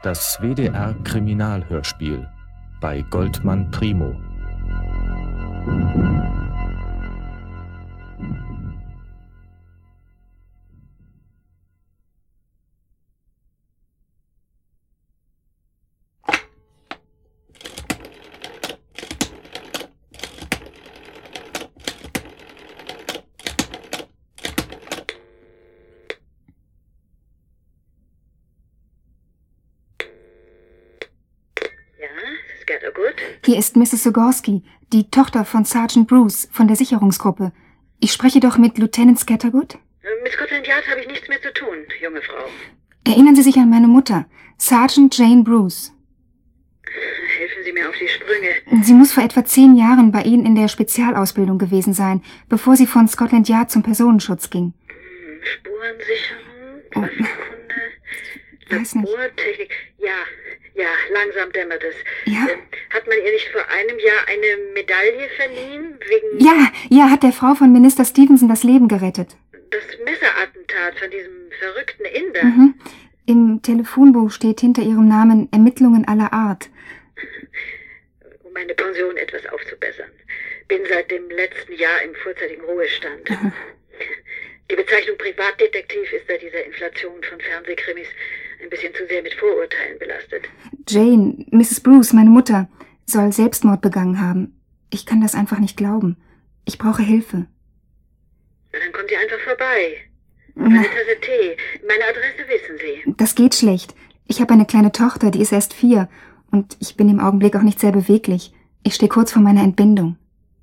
Das WDR-Kriminalhörspiel bei Goldmann Primo. Hier ist Mrs. Sogorski, die Tochter von Sergeant Bruce von der Sicherungsgruppe. Ich spreche doch mit Lieutenant Scattergood? Mit Scotland Yard habe ich nichts mehr zu tun, junge Frau. Erinnern Sie sich an meine Mutter, Sergeant Jane Bruce? Helfen Sie mir auf die Sprünge. Sie muss vor etwa 10 Jahren bei Ihnen in der Spezialausbildung gewesen sein, bevor sie von Scotland Yard zum Personenschutz ging. Spurensicherung, Weiß nicht. Labortechnik, ja, langsam dämmert es. Ja? Hat man ihr nicht vor einem Jahr eine Medaille verliehen, wegen... Ja, hat der Frau von Minister Stevenson das Leben gerettet. Das Messerattentat von diesem verrückten Inder. Mhm. Im Telefonbuch steht hinter ihrem Namen Ermittlungen aller Art. Um meine Pension etwas aufzubessern. Bin seit dem letzten Jahr im vorzeitigen Ruhestand. Mhm. Die Bezeichnung Privatdetektiv ist bei dieser Inflation von Fernsehkrimis ein bisschen zu sehr mit Vorurteilen belastet. Jane, Mrs. Bruce, meine Mutter, soll Selbstmord begangen haben. Ich kann das einfach nicht glauben. Ich brauche Hilfe. Na, dann kommt ihr einfach vorbei. Eine Tasse Tee. Meine Adresse wissen Sie. Das geht schlecht. Ich habe eine kleine Tochter, die ist erst 4. Und ich bin im Augenblick auch nicht sehr beweglich. Ich stehe kurz vor meiner Entbindung.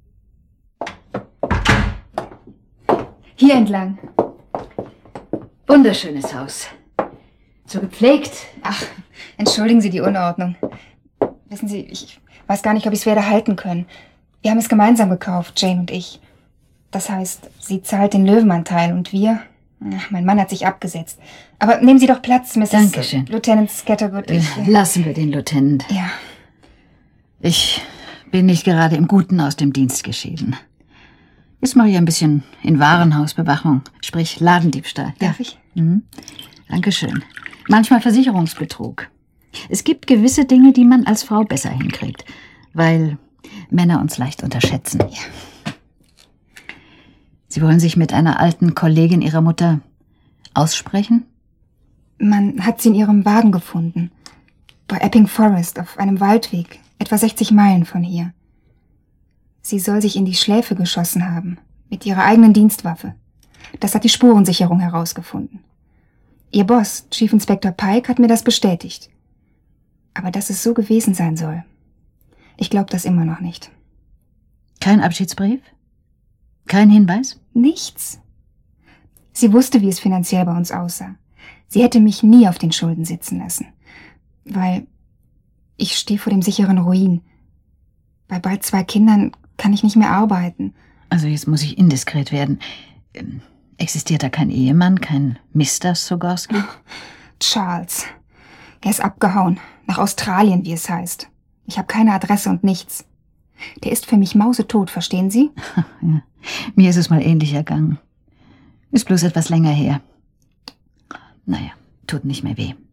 Hier entlang. Wunderschönes Haus. So gepflegt. Ach, entschuldigen Sie die Unordnung. Wissen Sie, ich weiß gar nicht, ob ich es werde halten können. Wir haben es gemeinsam gekauft, Jane und ich. Das heißt, sie zahlt den Löwenanteil und wir... Ach, mein Mann hat sich abgesetzt. Aber nehmen Sie doch Platz, Mrs. Dankeschön. Lieutenant Scattergood. Lassen wir den Lieutenant. Ja. Ich bin nicht gerade im Guten aus dem Dienst geschieden. Jetzt mache ich ein bisschen in Warenhausbewachung, sprich Ladendiebstahl. Darf ich? Mhm. Dankeschön. Manchmal Versicherungsbetrug. Es gibt gewisse Dinge, die man als Frau besser hinkriegt, weil Männer uns leicht unterschätzen. Ja. Sie wollen sich mit einer alten Kollegin Ihrer Mutter aussprechen? Man hat sie in ihrem Wagen gefunden. Bei Epping Forest, auf einem Waldweg, etwa 60 Meilen von hier. Sie soll sich in die Schläfe geschossen haben, mit ihrer eigenen Dienstwaffe. Das hat die Spurensicherung herausgefunden. Ihr Boss, Chief Inspector Pike, hat mir das bestätigt. Aber dass es so gewesen sein soll, ich glaube das immer noch nicht. Kein Abschiedsbrief? Kein Hinweis? Nichts. Sie wusste, wie es finanziell bei uns aussah. Sie hätte mich nie auf den Schulden sitzen lassen. Weil ich stehe vor dem sicheren Ruin. Bei bald 2 Kindern kann ich nicht mehr arbeiten. Also jetzt muss ich indiskret werden. Existiert da kein Ehemann, kein Mr. Sogorski? Charles. Er ist abgehauen. Nach Australien, wie es heißt. Ich habe keine Adresse und nichts. Der ist für mich mausetot, verstehen Sie? Ja. Mir ist es mal ähnlich ergangen. Ist bloß etwas länger her. Naja, tut nicht mehr weh.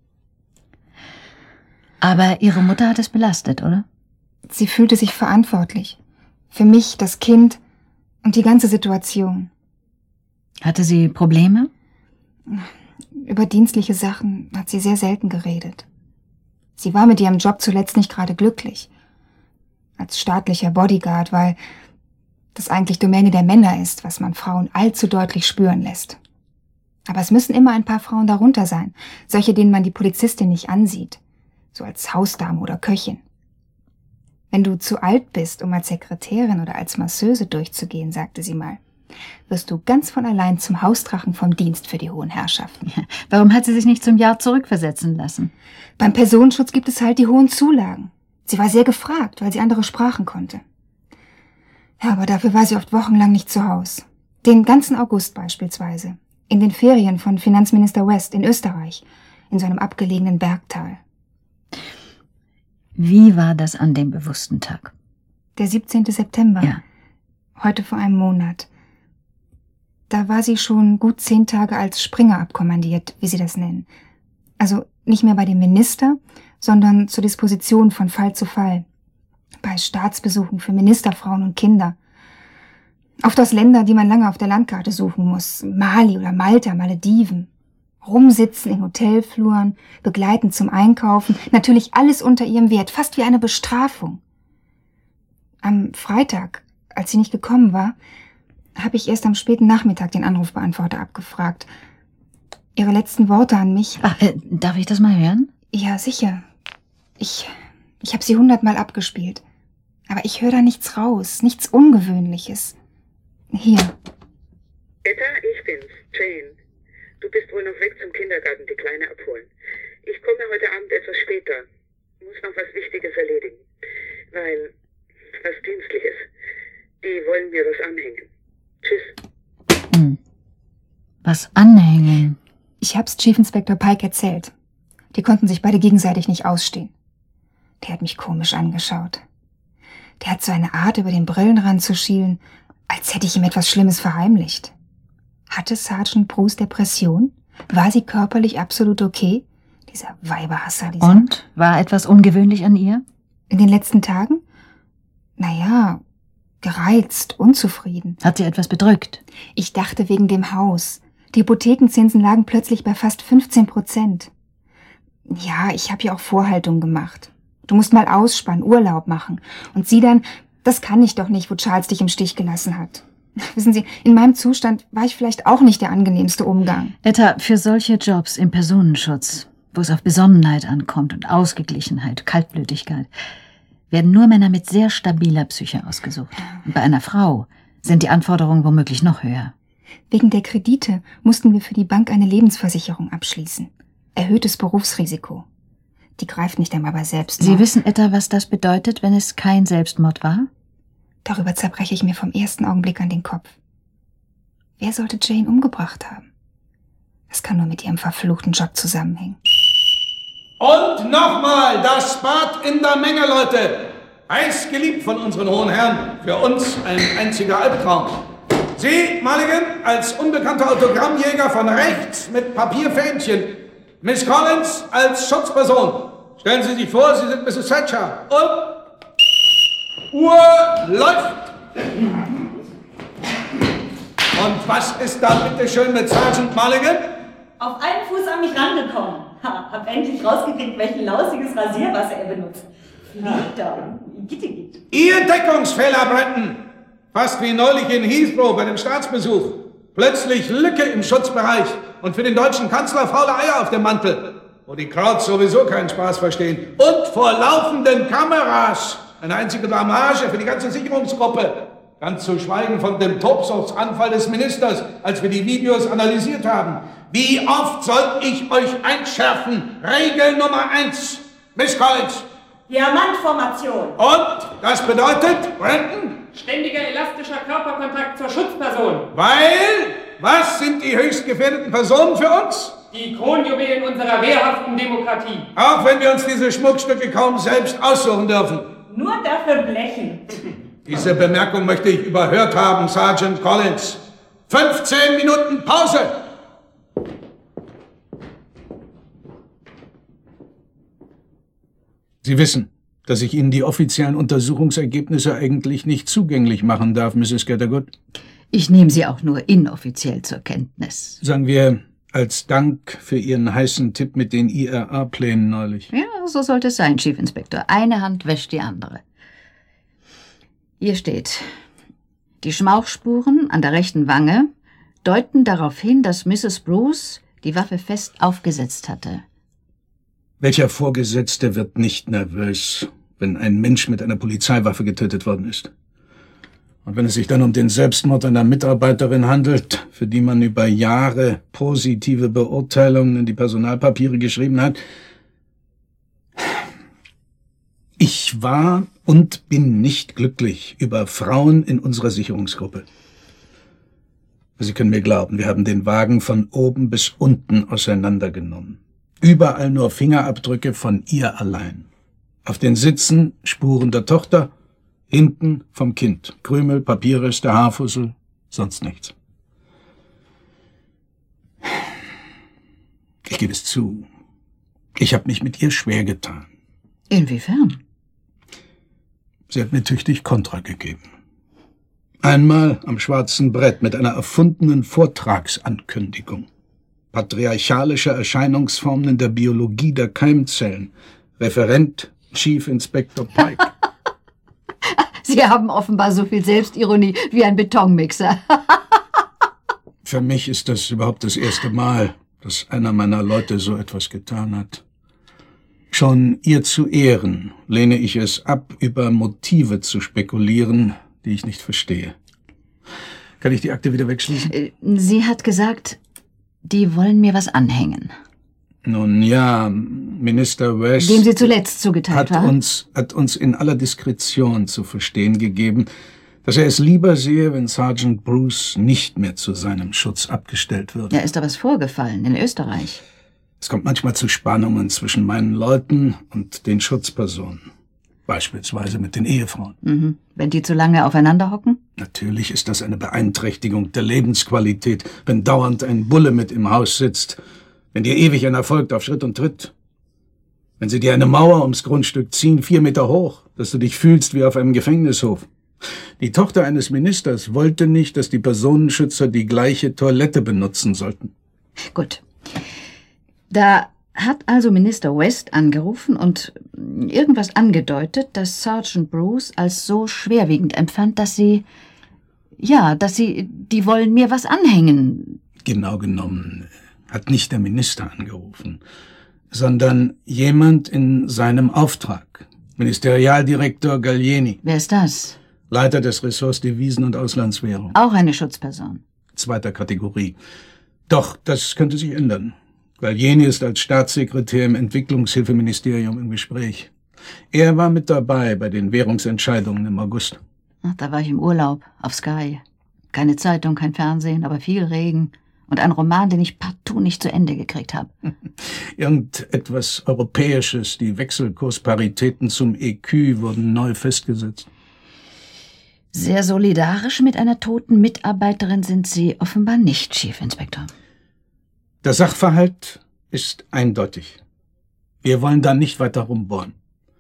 Aber Ihre Mutter hat es belastet, oder? Sie fühlte sich verantwortlich. Für mich, das Kind und die ganze Situation. Hatte sie Probleme? Über dienstliche Sachen hat sie sehr selten geredet. Sie war mit ihrem Job zuletzt nicht gerade glücklich. Als staatlicher Bodyguard, weil das eigentlich Domäne der Männer ist, was man Frauen allzu deutlich spüren lässt. Aber es müssen immer ein paar Frauen darunter sein, solche, denen man die Polizistin nicht ansieht, so als Hausdame oder Köchin. Wenn du zu alt bist, um als Sekretärin oder als Masseuse durchzugehen, sagte sie mal, wirst du ganz von allein zum Hausdrachen vom Dienst für die hohen Herrschaften. Ja, warum hat sie sich nicht zum Jahr zurückversetzen lassen? Beim Personenschutz gibt es halt die hohen Zulagen. Sie war sehr gefragt, weil sie andere Sprachen konnte. Ja, aber dafür war sie oft wochenlang nicht zu Haus. Den ganzen August beispielsweise. In den Ferien von Finanzminister West in Österreich, in so einem abgelegenen Bergtal. Wie war das an dem bewussten Tag? Der 17. September. Ja. Heute vor einem Monat. Da war sie schon gut 10 Tage als Springer abkommandiert, wie sie das nennen. Also Nicht mehr bei dem Minister, sondern zur Disposition von Fall zu Fall. Bei Staatsbesuchen für Ministerfrauen und Kinder. Oft aus Ländern, die man lange auf der Landkarte suchen muss. Mali oder Malta, Malediven. Rumsitzen in Hotelfluren, begleiten zum Einkaufen. Natürlich alles unter ihrem Wert, fast wie eine Bestrafung. Am Freitag, als sie nicht gekommen war, habe ich erst am späten Nachmittag den Anrufbeantworter abgefragt. Ihre letzten Worte an mich... Ach, darf ich das mal hören? Ja, sicher. Ich habe sie 100-mal abgespielt. Aber ich höre da nichts raus, nichts Ungewöhnliches. Hier. Etta, ich bin's, Jane. Du bist wohl noch weg zum Kindergarten, die Kleine abholen. Ich komme heute Abend etwas später. Muss noch was Wichtiges erledigen. Weil, was Dienstliches. Die wollen mir was anhängen. Tschüss. Was anhängen? Ich hab's Chief Inspector Pike erzählt. Die konnten sich beide gegenseitig nicht ausstehen. Der hat mich komisch angeschaut. Der hat so eine Art, über den Brillenrand zu schielen, als hätte ich ihm etwas Schlimmes verheimlicht. Hatte Sergeant Bruce Depression? War sie körperlich absolut okay? Dieser Weiberhasser, dieser... Und? War etwas ungewöhnlich an ihr? In den letzten Tagen? Naja, gereizt, unzufrieden. Hat sie etwas bedrückt? Ich dachte wegen dem Haus. Die Hypothekenzinsen lagen plötzlich bei fast 15%. Ja, ich habe ja auch Vorhaltungen gemacht. Du musst mal ausspannen, Urlaub machen. Und sie dann, das kann ich doch nicht, wo Charles dich im Stich gelassen hat. Wissen Sie, in meinem Zustand war ich vielleicht auch nicht der angenehmste Umgang. Etta, für solche Jobs im Personenschutz, wo es auf Besonnenheit ankommt und Ausgeglichenheit, Kaltblütigkeit, werden nur Männer mit sehr stabiler Psyche ausgesucht. Und bei einer Frau sind die Anforderungen womöglich noch höher. Wegen der Kredite mussten wir für die Bank eine Lebensversicherung abschließen. Erhöhtes Berufsrisiko. Die greift nicht einmal bei Selbstmord. Sie wissen, Etta, was das bedeutet, wenn es kein Selbstmord war? Darüber zerbreche ich mir vom ersten Augenblick an den Kopf. Wer sollte Jane umgebracht haben? Das kann nur mit ihrem verfluchten Job zusammenhängen. Und nochmal das Bad in der Menge, Leute. Heiß geliebt von unseren hohen Herren. Für uns ein einziger Albtraum. Sie, Mulligan, als unbekannter Autogrammjäger von rechts mit Papierfähnchen. Miss Collins als Schutzperson. Stellen Sie sich vor, Sie sind Mrs. Thatcher. Und Uhr läuft. Und was ist da bitte schön mit Sergeant Mulligan? Auf einen Fuß an mich rangekommen. Hab endlich rausgekriegt, welches lausiges Rasierwasser er benutzt. Fliegt da. Gitte gibt. Ihr Deckungsfehler, Bretton. Fast wie neulich in Heathrow bei dem Staatsbesuch. Plötzlich Lücke im Schutzbereich und für den deutschen Kanzler faule Eier auf dem Mantel, wo die Krauts sowieso keinen Spaß verstehen. Und vor laufenden Kameras. Eine einzige Blamage für die ganze Sicherungsgruppe. Ganz zu schweigen von dem Tobsuchtsanfall des Ministers, als wir die Videos analysiert haben. Wie oft soll ich euch einschärfen? Regel Nummer 1. Miss Collins. Diamantformation. Und das bedeutet, Brandon? Ständiger elastischer Körperkontakt zur Schutzperson. Weil? Was sind die höchst gefährdeten Personen für uns? Die Kronjuwelen unserer wehrhaften Demokratie. Auch wenn wir uns diese Schmuckstücke kaum selbst aussuchen dürfen. Nur dafür blechen. Diese Bemerkung möchte ich überhört haben, Sergeant Collins. 15 Minuten Pause! Sie wissen, dass ich Ihnen die offiziellen Untersuchungsergebnisse eigentlich nicht zugänglich machen darf, Mrs. Cattergood. Ich nehme sie auch nur inoffiziell zur Kenntnis. Sagen wir, als Dank für Ihren heißen Tipp mit den IRA-Plänen neulich. Ja, so sollte es sein, Chief Inspector. Eine Hand wäscht die andere. Hier steht: Die Schmauchspuren an der rechten Wange deuten darauf hin, dass Mrs. Bruce die Waffe fest aufgesetzt hatte. Welcher Vorgesetzte wird nicht nervös, wenn ein Mensch mit einer Polizeiwaffe getötet worden ist? Und wenn es sich dann um den Selbstmord einer Mitarbeiterin handelt, für die man über Jahre positive Beurteilungen in die Personalpapiere geschrieben hat. Ich war und bin nicht glücklich über Frauen in unserer Sicherungsgruppe. Sie können mir glauben, wir haben den Wagen von oben bis unten auseinandergenommen. Überall nur Fingerabdrücke von ihr allein. Auf den Sitzen Spuren der Tochter, hinten vom Kind. Krümel, Papierreste, Haarfussel, sonst nichts. Ich gebe es zu. Ich habe mich mit ihr schwer getan. Inwiefern? Sie hat mir tüchtig Kontra gegeben. Einmal am schwarzen Brett mit einer erfundenen Vortragsankündigung. Patriarchalische Erscheinungsformen in der Biologie der Keimzellen. Referent Chief Inspector Pike. Sie haben offenbar so viel Selbstironie wie ein Betonmixer. Für mich ist das überhaupt das erste Mal, dass einer meiner Leute so etwas getan hat. Schon ihr zu Ehren lehne ich es ab, über Motive zu spekulieren, die ich nicht verstehe. Kann ich die Akte wieder wegschließen? Sie hat gesagt, die wollen mir was anhängen. Nun ja, Minister West... Dem sie zuletzt zugeteilt war? Hat uns in aller Diskretion zu verstehen gegeben, dass er es lieber sehe, wenn Sergeant Bruce nicht mehr zu seinem Schutz abgestellt würde. Ja, ist da was vorgefallen in Österreich? Es kommt manchmal zu Spannungen zwischen meinen Leuten und den Schutzpersonen. Beispielsweise mit den Ehefrauen. Mhm. Wenn die zu lange aufeinander hocken? Natürlich ist das eine Beeinträchtigung der Lebensqualität, wenn dauernd ein Bulle mit im Haus sitzt, wenn dir ewig einer folgt auf Schritt und Tritt. Wenn sie dir eine Mauer ums Grundstück ziehen, 4 Meter hoch, dass du dich fühlst wie auf einem Gefängnishof. Die Tochter eines Ministers wollte nicht, dass die Personenschützer die gleiche Toilette benutzen sollten. Gut. Da hat also Minister West angerufen und irgendwas angedeutet, das Sergeant Bruce als so schwerwiegend empfand, dass die wollen mir was anhängen. Genau genommen hat nicht der Minister angerufen, sondern jemand in seinem Auftrag. Ministerialdirektor Gallieni. Wer ist das? Leiter des Ressorts Devisen und Auslandswährung. Auch eine Schutzperson. 2. Kategorie. Doch, das könnte sich ändern. Gallieni ist als Staatssekretär im Entwicklungshilfeministerium im Gespräch. Er war mit dabei bei den Währungsentscheidungen im August. Ach, da war ich im Urlaub, auf Sky. Keine Zeitung, kein Fernsehen, aber viel Regen. Und ein Roman, den ich partout nicht zu Ende gekriegt habe. Irgendetwas Europäisches. Die Wechselkursparitäten zum EQ wurden neu festgesetzt. Sehr solidarisch mit einer toten Mitarbeiterin sind Sie offenbar nicht, Chief Inspector. Der Sachverhalt ist eindeutig. Wir wollen da nicht weiter rumbohren.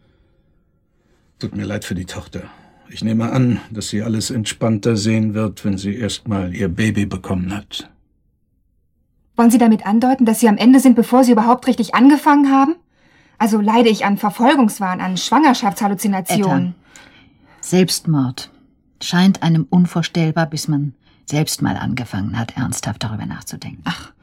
Tut mir leid für die Tochter. Ich nehme an, dass sie alles entspannter sehen wird, wenn sie erst mal ihr Baby bekommen hat. Wollen Sie damit andeuten, dass Sie am Ende sind, bevor Sie überhaupt richtig angefangen haben? Also leide ich an Verfolgungswahn, an Schwangerschaftshalluzinationen. Selbstmord scheint einem unvorstellbar, bis man selbst mal angefangen hat, ernsthaft darüber nachzudenken. Ach.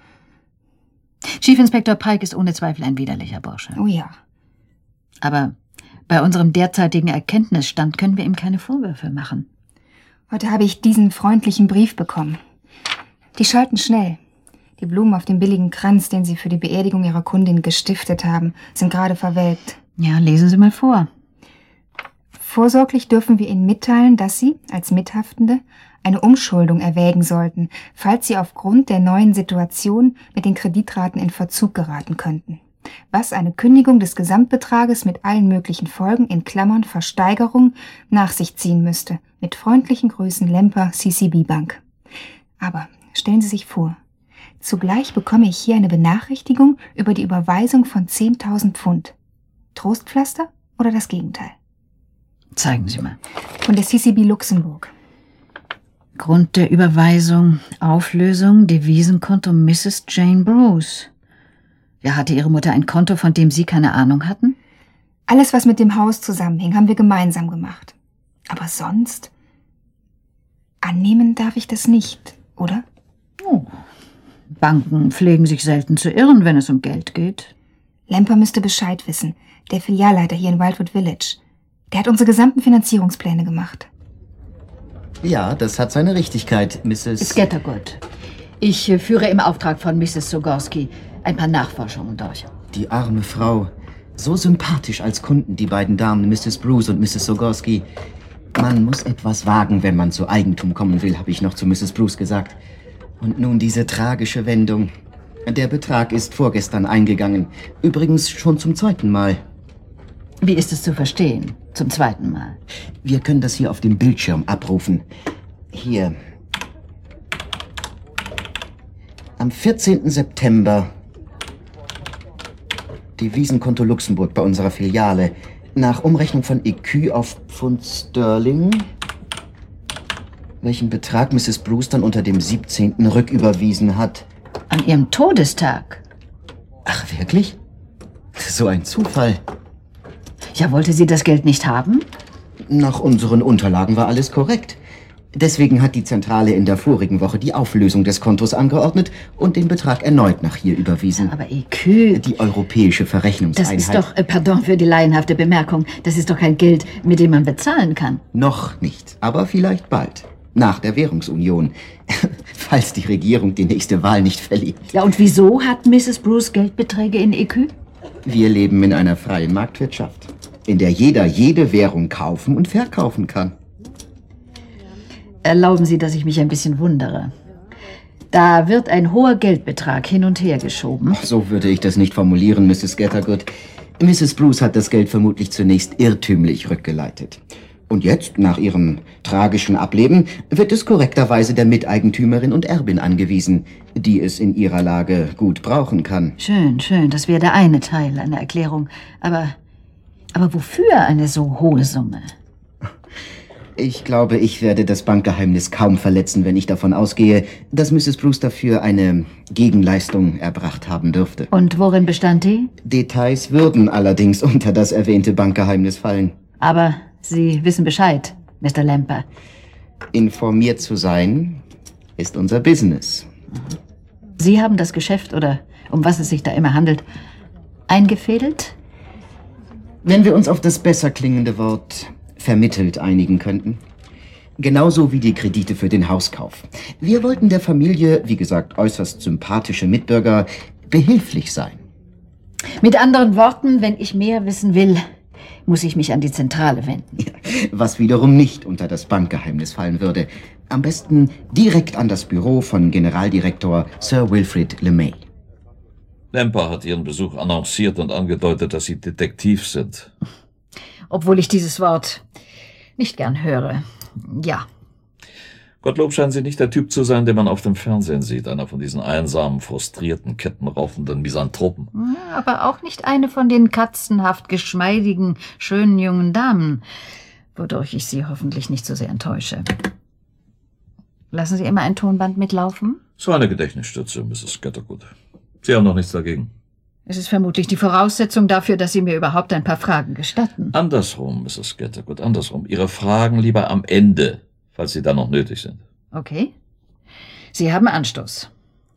Chief Inspector Pike ist ohne Zweifel ein widerlicher Bursche. Oh ja. Aber bei unserem derzeitigen Erkenntnisstand können wir ihm keine Vorwürfe machen. Heute habe ich diesen freundlichen Brief bekommen. Die schalten schnell. Die Blumen auf dem billigen Kranz, den Sie für die Beerdigung Ihrer Kundin gestiftet haben, sind gerade verwelkt. Ja, lesen Sie mal vor. Vorsorglich dürfen wir Ihnen mitteilen, dass Sie, als Mithaftende, eine Umschuldung erwägen sollten, falls Sie aufgrund der neuen Situation mit den Kreditraten in Verzug geraten könnten. Was eine Kündigung des Gesamtbetrages mit allen möglichen Folgen in Klammern Versteigerung nach sich ziehen müsste. Mit freundlichen Grüßen Lemper, CCB Bank. Aber stellen Sie sich vor, zugleich bekomme ich hier eine Benachrichtigung über die Überweisung von 10.000 Pfund. Trostpflaster oder das Gegenteil? Zeigen Sie mal. Von der CCB Luxemburg. Grund der Überweisung, Auflösung, Devisenkonto Mrs. Jane Bruce. Ja, hatte Ihre Mutter ein Konto, von dem Sie keine Ahnung hatten? Alles, was mit dem Haus zusammenhing, haben wir gemeinsam gemacht. Aber sonst? Annehmen darf ich das nicht, oder? Oh. Banken pflegen sich selten zu irren, wenn es um Geld geht. Lemper müsste Bescheid wissen. Der Filialleiter hier in Wildwood Village. Der hat unsere gesamten Finanzierungspläne gemacht. Ja, das hat seine Richtigkeit, Mrs. Scattergood. Ich führe im Auftrag von Mrs. Sogorski ein paar Nachforschungen durch. Die arme Frau. So sympathisch als Kunden, die beiden Damen, Mrs. Bruce und Mrs. Sogorski. Man muss etwas wagen, wenn man zu Eigentum kommen will, habe ich noch zu Mrs. Bruce gesagt. Und nun diese tragische Wendung. Der Betrag ist vorgestern eingegangen. Übrigens schon zum 2. Mal. Wie ist es zu verstehen? Zum 2. Mal? Wir können das hier auf dem Bildschirm abrufen. Hier. Am 14. September Devisenkonto Luxemburg bei unserer Filiale. Nach Umrechnung von EQ auf Pfund Sterling, welchen Betrag Mrs. Bruce dann unter dem 17. rücküberwiesen hat. An ihrem Todestag? Ach, wirklich? So ein Zufall. Ja, wollte sie das Geld nicht haben? Nach unseren Unterlagen war alles korrekt. Deswegen hat die Zentrale in der vorigen Woche die Auflösung des Kontos angeordnet und den Betrag erneut nach hier überwiesen. Aber EQ... Die europäische Verrechnungseinheit. Das ist doch, pardon für die laienhafte Bemerkung, das ist doch kein Geld, mit dem man bezahlen kann. Noch nicht, aber vielleicht bald. Nach der Währungsunion. Falls die Regierung die nächste Wahl nicht verliert. Ja, und wieso hat Mrs. Bruce Geldbeträge in EQ? Wir leben in einer freien Marktwirtschaft, in der jeder jede Währung kaufen und verkaufen kann. Erlauben Sie, dass ich mich ein bisschen wundere. Da wird ein hoher Geldbetrag hin und her geschoben. So würde ich das nicht formulieren, Mrs. Scattergood. Mrs. Bruce hat das Geld vermutlich zunächst irrtümlich rückgeleitet. Und jetzt, nach ihrem tragischen Ableben, wird es korrekterweise der Miteigentümerin und Erbin angewiesen, die es in ihrer Lage gut brauchen kann. Schön, schön, das wäre der eine Teil einer Erklärung. Aber wofür eine so hohe Summe? Ich glaube, ich werde das Bankgeheimnis kaum verletzen, wenn ich davon ausgehe, dass Mrs. Bruce dafür eine Gegenleistung erbracht haben dürfte. Und worin bestand die? Details würden allerdings unter das erwähnte Bankgeheimnis fallen. Aber Sie wissen Bescheid, Mr. Lemper. Informiert zu sein, ist unser Business. Sie haben das Geschäft, oder um was es sich da immer handelt, eingefädelt? Wenn wir uns auf das besser klingende Wort vermittelt einigen könnten. Genauso wie die Kredite für den Hauskauf. Wir wollten der Familie, wie gesagt, äußerst sympathische Mitbürger, behilflich sein. Mit anderen Worten, wenn ich mehr wissen will, muss ich mich an die Zentrale wenden. Ja, was wiederum nicht unter das Bankgeheimnis fallen würde. Am besten direkt an das Büro von Generaldirektor Sir Wilfrid LeMay. Lemper hat Ihren Besuch annonciert und angedeutet, dass Sie Detektiv sind. Obwohl ich dieses Wort nicht gern höre. Ja. Gottlob scheinen Sie nicht der Typ zu sein, den man auf dem Fernsehen sieht. Einer von diesen einsamen, frustrierten, kettenraufenden Misanthropen. Aber auch nicht eine von den katzenhaft geschmeidigen, schönen jungen Damen, wodurch ich Sie hoffentlich nicht so sehr enttäusche. Lassen Sie immer ein Tonband mitlaufen? So eine Gedächtnisstütze, Mrs. Scattergood. Sie haben noch nichts dagegen. Es ist vermutlich die Voraussetzung dafür, dass Sie mir überhaupt ein paar Fragen gestatten. Andersrum, Mrs. Scattergood, andersrum. Ihre Fragen lieber am Ende, falls sie dann noch nötig sind. Okay. Sie haben Anstoß.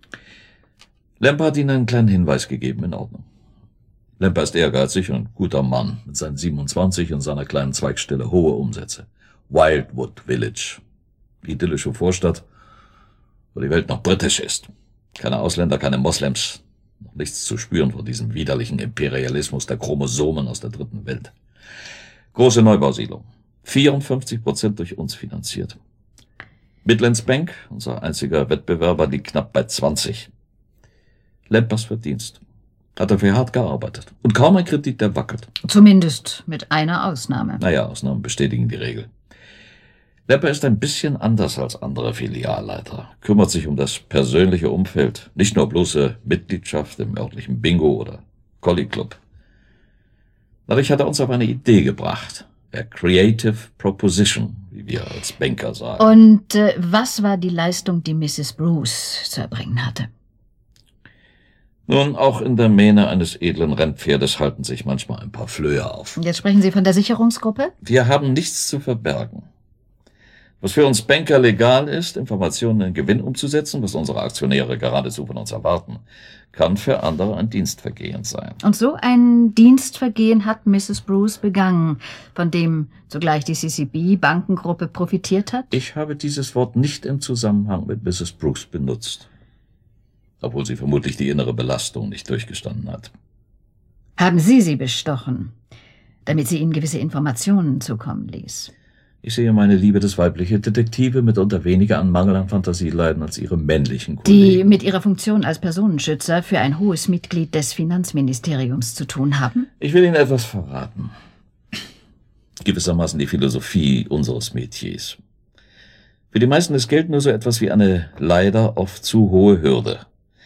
Lemper hat Ihnen einen kleinen Hinweis gegeben, in Ordnung. Lemper ist ehrgeizig und ein guter Mann, mit seinen 27 und seiner kleinen Zweigstelle hohe Umsätze. Wildwood Village. Idyllische Vorstadt, wo die Welt noch britisch ist. Keine Ausländer, keine Moslems. Noch nichts zu spüren von diesem widerlichen Imperialismus der Chromosomen aus der dritten Welt. Große Neubausiedlung. 54% durch uns finanziert. Midlands Bank, unser einziger Wettbewerber, liegt knapp bei 20. Lempers Verdienst. Hat dafür hart gearbeitet. Und kaum ein Kredit, der wackelt. Zumindest mit einer Ausnahme. Naja, Ausnahmen bestätigen die Regel. Lemper ist ein bisschen anders als andere Filialleiter. Kümmert sich um das persönliche Umfeld. Nicht nur bloße Mitgliedschaft im örtlichen Bingo oder Collie Club. Dadurch hat er uns auf eine Idee gebracht. A Creative Proposition, wie wir als Banker sagen. Und was war die Leistung, die Mrs. Bruce zu erbringen hatte? Nun, auch in der Mähne eines edlen Rennpferdes halten sich manchmal ein paar Flöhe auf. Jetzt sprechen Sie von der Sicherungsgruppe? Wir haben nichts zu verbergen. Was für uns Banker legal ist, Informationen in Gewinn umzusetzen, was unsere Aktionäre geradezu von uns erwarten, kann für andere ein Dienstvergehen sein. Und so ein Dienstvergehen hat Mrs. Bruce begangen, von dem zugleich die CCB-Bankengruppe profitiert hat? Ich habe dieses Wort nicht im Zusammenhang mit Mrs. Bruce benutzt, obwohl sie vermutlich die innere Belastung nicht durchgestanden hat. Haben Sie sie bestochen, damit sie Ihnen gewisse Informationen zukommen ließ? Ich sehe meine Liebe des weibliche Detektive mitunter weniger an Mangel an Fantasie leiden als ihre männlichen Kollegen. Die mit ihrer Funktion als Personenschützer für ein hohes Mitglied des Finanzministeriums zu tun haben? Ich will Ihnen etwas verraten. Gewissermaßen die Philosophie unseres Metiers. Für die meisten ist Geld nur so etwas wie eine leider oft zu hohe Hürde.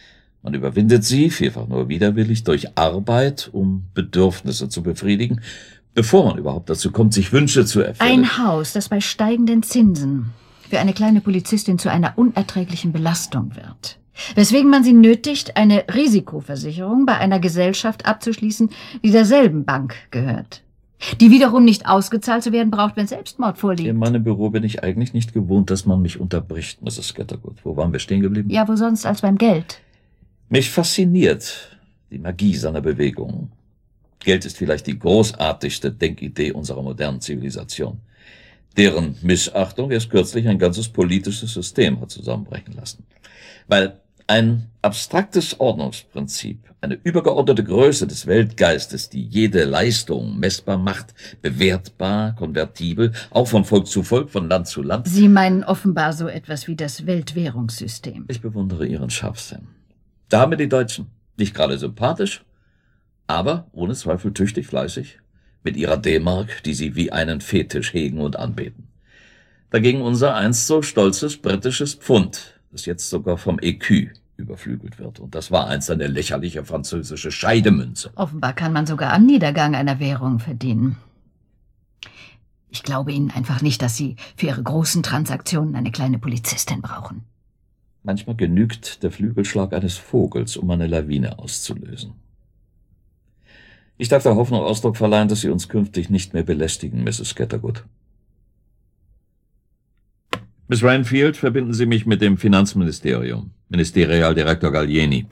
Man überwindet sie, vielfach nur widerwillig, durch Arbeit, um Bedürfnisse zu befriedigen, bevor man überhaupt dazu kommt, sich Wünsche zu erfüllen. Ein Haus, das bei steigenden Zinsen für eine kleine Polizistin zu einer unerträglichen Belastung wird. Weswegen man sie nötigt, eine Risikoversicherung bei einer Gesellschaft abzuschließen, die derselben Bank gehört. Die wiederum nicht ausgezahlt zu werden braucht, wenn Selbstmord vorliegt. In meinem Büro bin ich eigentlich nicht gewohnt, dass man mich unterbricht, Mrs. Scattergood. Wo waren wir stehen geblieben? Ja, wo sonst als beim Geld? Mich fasziniert die Magie seiner Bewegungen. Geld ist vielleicht die großartigste Denkidee unserer modernen Zivilisation. Deren Missachtung erst kürzlich ein ganzes politisches System hat zusammenbrechen lassen. Weil ein abstraktes Ordnungsprinzip, eine übergeordnete Größe des Weltgeistes, die jede Leistung messbar macht, bewertbar, konvertibel, auch von Volk zu Volk, von Land zu Land. Sie meinen offenbar so etwas wie das Weltwährungssystem. Ich bewundere Ihren Scharfsinn. Da haben wir die Deutschen. Nicht gerade sympathisch, aber ohne Zweifel tüchtig fleißig, mit ihrer D-Mark, die sie wie einen Fetisch hegen und anbeten. Dagegen unser einst so stolzes britisches Pfund, das jetzt sogar vom Écu überflügelt wird. Und das war einst eine lächerliche französische Scheidemünze. Offenbar kann man sogar am Niedergang einer Währung verdienen. Ich glaube Ihnen einfach nicht, dass Sie für Ihre großen Transaktionen eine kleine Polizistin brauchen. Manchmal genügt der Flügelschlag eines Vogels, um eine Lawine auszulösen. Ich darf der Hoffnung Ausdruck verleihen, dass Sie uns künftig nicht mehr belästigen, Mrs. Scattergood. Miss Renfield, verbinden Sie mich mit dem Finanzministerium. Ministerialdirektor Gallieni.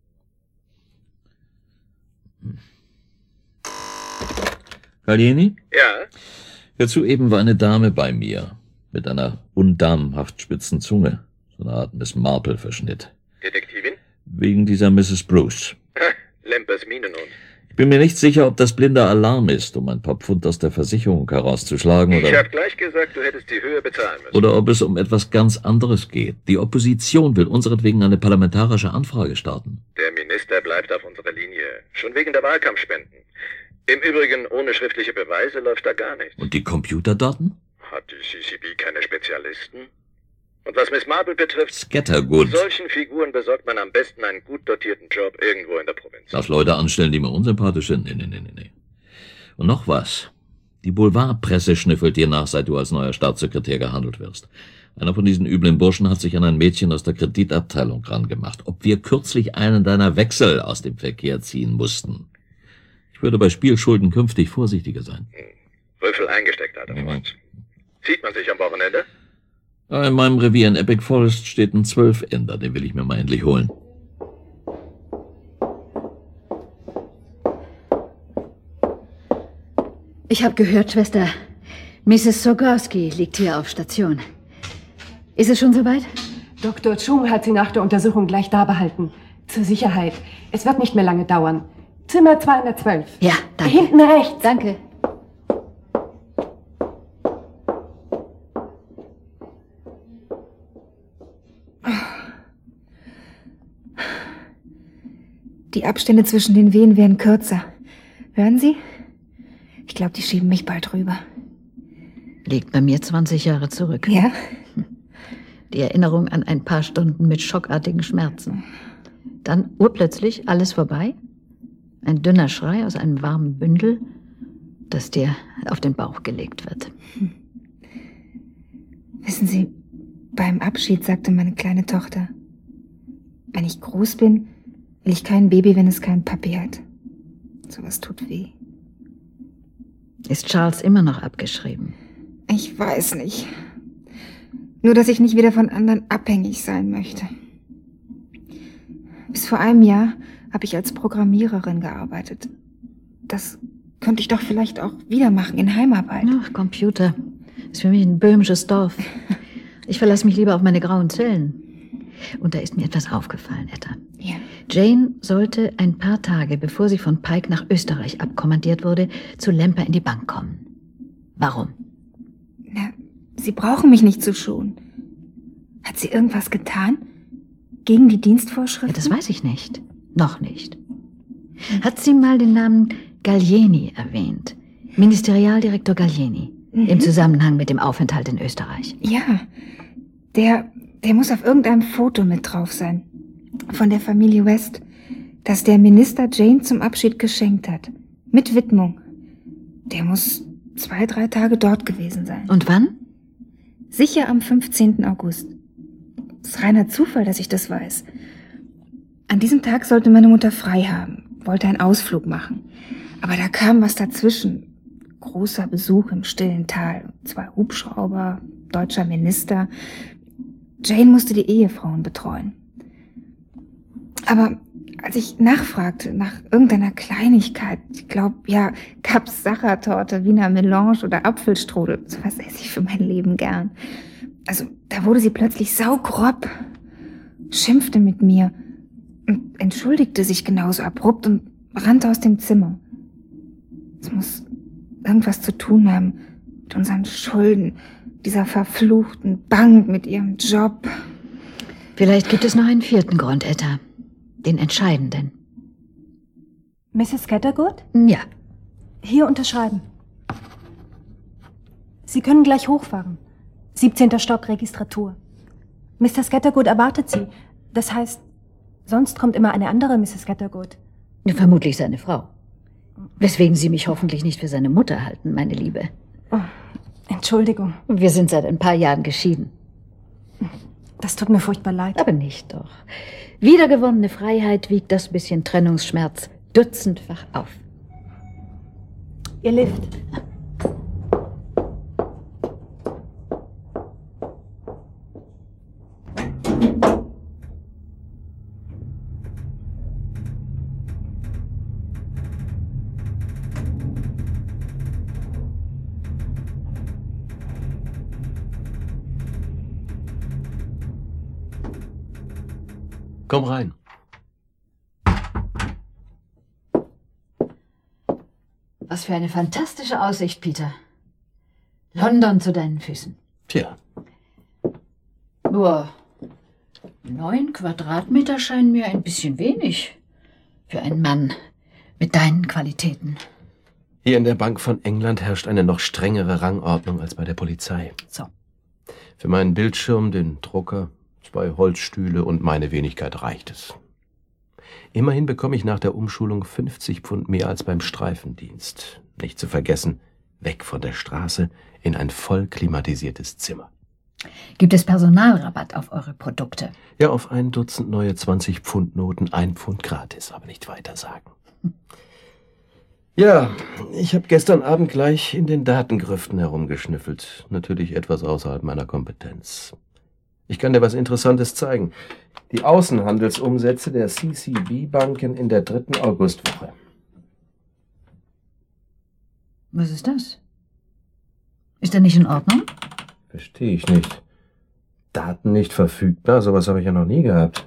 Gallieni? Ja? Hierzu eben war eine Dame bei mir, mit einer undamenhaft spitzen Zunge. So eine Art Miss Marple-Verschnitt. Detektivin? Wegen dieser Mrs. Bruce. Lempers Miene nun. Ich bin mir nicht sicher, ob das blinder Alarm ist, um ein paar Pfund aus der Versicherung herauszuschlagen, oder... Ich habe gleich gesagt, du hättest die Höhe bezahlen müssen. Oder ob es um etwas ganz anderes geht. Die Opposition will unseretwegen eine parlamentarische Anfrage starten. Der Minister bleibt auf unserer Linie. Schon wegen der Wahlkampfspenden. Im Übrigen, ohne schriftliche Beweise läuft da gar nichts. Und die Computerdaten? Hat die CCB keine Spezialisten? Und was Miss Marple betrifft, Scattergood. Solchen Figuren besorgt man am besten einen gut dotierten Job irgendwo in der Provinz. Darf Leute anstellen, die mir unsympathisch sind? Nee. Und noch was. Die Boulevardpresse schnüffelt dir nach, seit du als neuer Staatssekretär gehandelt wirst. Einer von diesen üblen Burschen hat sich an ein Mädchen aus der Kreditabteilung rangemacht. Ob wir kürzlich einen deiner Wechsel aus dem Verkehr ziehen mussten. Ich würde bei Spielschulden künftig vorsichtiger sein. Würfel eingesteckt, alter Freund. Sieht man sich am Wochenende? In meinem Revier in Epic Forest steht ein 12-Ender, den will ich mir mal endlich holen. Ich habe gehört, Schwester, Mrs. Sogorski liegt hier auf Station. Ist es schon soweit? Dr. Chung hat sie nach der Untersuchung gleich da behalten. Zur Sicherheit. Es wird nicht mehr lange dauern. Zimmer 212. Ja, danke. Hinten rechts. Danke. Die Abstände zwischen den Wehen werden kürzer. Hören Sie? Ich glaube, die schieben mich bald rüber. Liegt bei mir 20 Jahre zurück. Ja? Die Erinnerung an ein paar Stunden mit schockartigen Schmerzen. Dann urplötzlich alles vorbei. Ein dünner Schrei aus einem warmen Bündel, das dir auf den Bauch gelegt wird. Wissen Sie, beim Abschied sagte meine kleine Tochter, wenn ich groß bin, will ich kein Baby, wenn es keinen Papi hat. Sowas tut weh. Ist Charles immer noch abgeschrieben? Ich weiß nicht. Nur, dass ich nicht wieder von anderen abhängig sein möchte. Bis vor einem Jahr habe ich als Programmiererin gearbeitet. Das könnte ich doch vielleicht auch wieder machen in Heimarbeit. Ach, Computer. Ist für mich ein böhmisches Dorf. Ich verlasse mich lieber auf meine grauen Zellen. Und da ist mir etwas aufgefallen, Etta. Ja. Jane sollte ein paar Tage, bevor sie von Pike nach Österreich abkommandiert wurde, zu Lemper in die Bank kommen. Warum? Na, Sie brauchen mich nicht zu schonen. Hat sie irgendwas getan? Gegen die Dienstvorschriften? Ja, das weiß ich nicht. Noch nicht. Hat sie mal den Namen Gallieni erwähnt? Ministerialdirektor Gallieni. Im Zusammenhang mit dem Aufenthalt in Österreich. Ja, der muss auf irgendeinem Foto mit drauf sein. von der Familie West, das der Minister Jane zum Abschied geschenkt hat. Mit Widmung. Der muss 2-3 Tage dort gewesen sein. Und wann? Sicher am 15. August. Es ist reiner Zufall, dass ich das weiß. An diesem Tag sollte meine Mutter frei haben, wollte einen Ausflug machen. Aber da kam was dazwischen. Großer Besuch im stillen Tal. 2 Hubschrauber, deutscher Minister. Jane musste die Ehefrauen betreuen. Aber als ich nachfragte nach irgendeiner Kleinigkeit, ich glaube, ja, gab's Sachertorte, Wiener Melange oder Apfelstrudel. Sowas esse ich für mein Leben gern. Also, da wurde sie plötzlich saugrob, schimpfte mit mir und entschuldigte sich genauso abrupt und rannte aus dem Zimmer. Es muss irgendwas zu tun haben mit unseren Schulden, dieser verfluchten Bank, mit ihrem Job. Vielleicht gibt es noch einen 4. Grund, Etta. Den entscheidenden. Mrs. Scattergood? Ja. Hier unterschreiben. Sie können gleich hochfahren. 17. Stock, Registratur. Mr. Scattergood erwartet Sie. Das heißt, sonst kommt immer eine andere Mrs. Scattergood. Vermutlich seine Frau. Weswegen Sie mich hoffentlich nicht für seine Mutter halten, meine Liebe. Oh, Entschuldigung. Wir sind seit ein paar Jahren geschieden. Das tut mir furchtbar leid. Aber nicht doch. Wiedergewonnene Freiheit wiegt das bisschen Trennungsschmerz dutzendfach auf. Ihr Lift. Komm rein. Was für eine fantastische Aussicht, Peter. London zu deinen Füßen. Tja. Nur 9 Quadratmeter scheinen mir ein bisschen wenig für einen Mann mit deinen Qualitäten. Hier in der Bank von England herrscht eine noch strengere Rangordnung als bei der Polizei. So. Für meinen Bildschirm, den Drucker, 2 Holzstühle und meine Wenigkeit reicht es. Immerhin bekomme ich nach der Umschulung 50 Pfund mehr als beim Streifendienst. Nicht zu vergessen, weg von der Straße in ein voll klimatisiertes Zimmer. Gibt es Personalrabatt auf eure Produkte? Ja, auf 1 Dutzend neue 20-Pfund-Noten 1 Pfund gratis, aber nicht weiter sagen. Ja, ich habe gestern Abend gleich in den Datengrüften herumgeschnüffelt. Natürlich etwas außerhalb meiner Kompetenz. Ich kann dir was Interessantes zeigen. Die Außenhandelsumsätze der CCB-Banken in der 3. Augustwoche. Was ist das? Ist er nicht in Ordnung? Verstehe ich nicht. Daten nicht verfügbar? Sowas habe ich ja noch nie gehabt.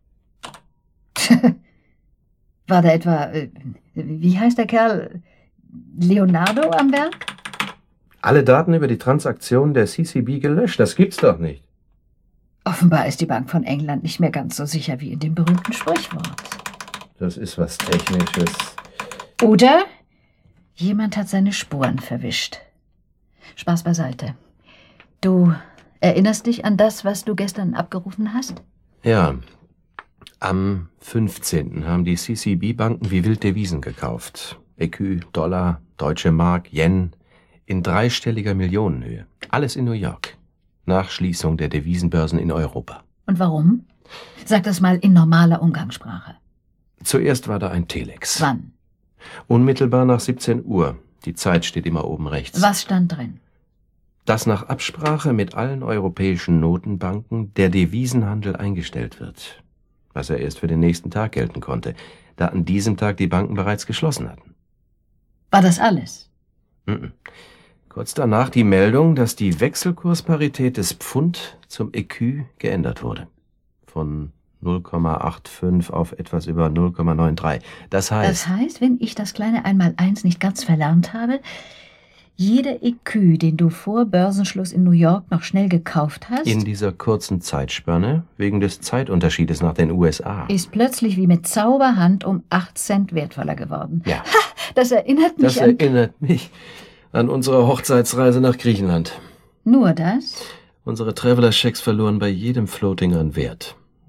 War da etwa, wie heißt der Kerl, Leonardo am Werk? Alle Daten über die Transaktionen der CCB gelöscht. Das gibt's doch nicht. Offenbar ist die Bank von England nicht mehr ganz so sicher wie in dem berühmten Sprichwort. Das ist was Technisches. Oder jemand hat seine Spuren verwischt. Spaß beiseite. Du erinnerst dich an das, was du gestern abgerufen hast? Ja. Am 15. haben die CCB-Banken wie wild Devisen gekauft. Écu, Dollar, Deutsche Mark, Yen in 3-stelliger Millionenhöhe. Alles in New York. Nach Schließung der Devisenbörsen in Europa. Und warum? Sag das mal in normaler Umgangssprache. Zuerst war da ein Telex. Wann? Unmittelbar nach 17 Uhr. Die Zeit steht immer oben rechts. Was stand drin? Dass nach Absprache mit allen europäischen Notenbanken der Devisenhandel eingestellt wird. Was ja erst für den nächsten Tag gelten konnte, da an diesem Tag die Banken bereits geschlossen hatten. War das alles? Kurz danach die Meldung, dass die Wechselkursparität des Pfund zum Écu geändert wurde. Von 0,85 auf etwas über 0,93. Das heißt, wenn ich das kleine Einmaleins nicht ganz verlernt habe, jeder Écu, den du vor Börsenschluss in New York noch schnell gekauft hast, in dieser kurzen Zeitspanne, wegen des Zeitunterschiedes nach den USA, ist plötzlich wie mit Zauberhand um 8 Cent wertvoller geworden. Ja. Ha, das erinnert mich an unsere Hochzeitsreise nach Griechenland. Nur das? Unsere Traveler-Schecks verloren bei jedem Floating an Wert.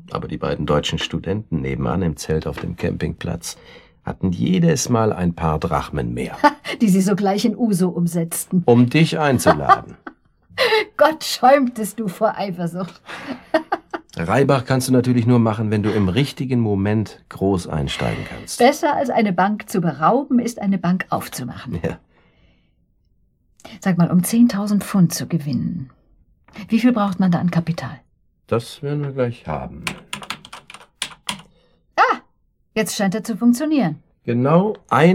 Aber die beiden deutschen Studenten nebenan im Zelt auf dem Campingplatz hatten jedes Mal ein paar Drachmen mehr. Die sie sogleich in Uso umsetzten. Um dich einzuladen. Gott, schäumtest du vor Eifersucht. Reibach kannst du natürlich nur machen, wenn du im richtigen Moment groß einsteigen kannst. Besser als eine Bank zu berauben, ist eine Bank aufzumachen. Ja. Sag mal, um 10.000 Pfund zu gewinnen, wie viel braucht man da an Kapital? Das werden wir gleich haben. Ah, jetzt scheint er zu funktionieren. Genau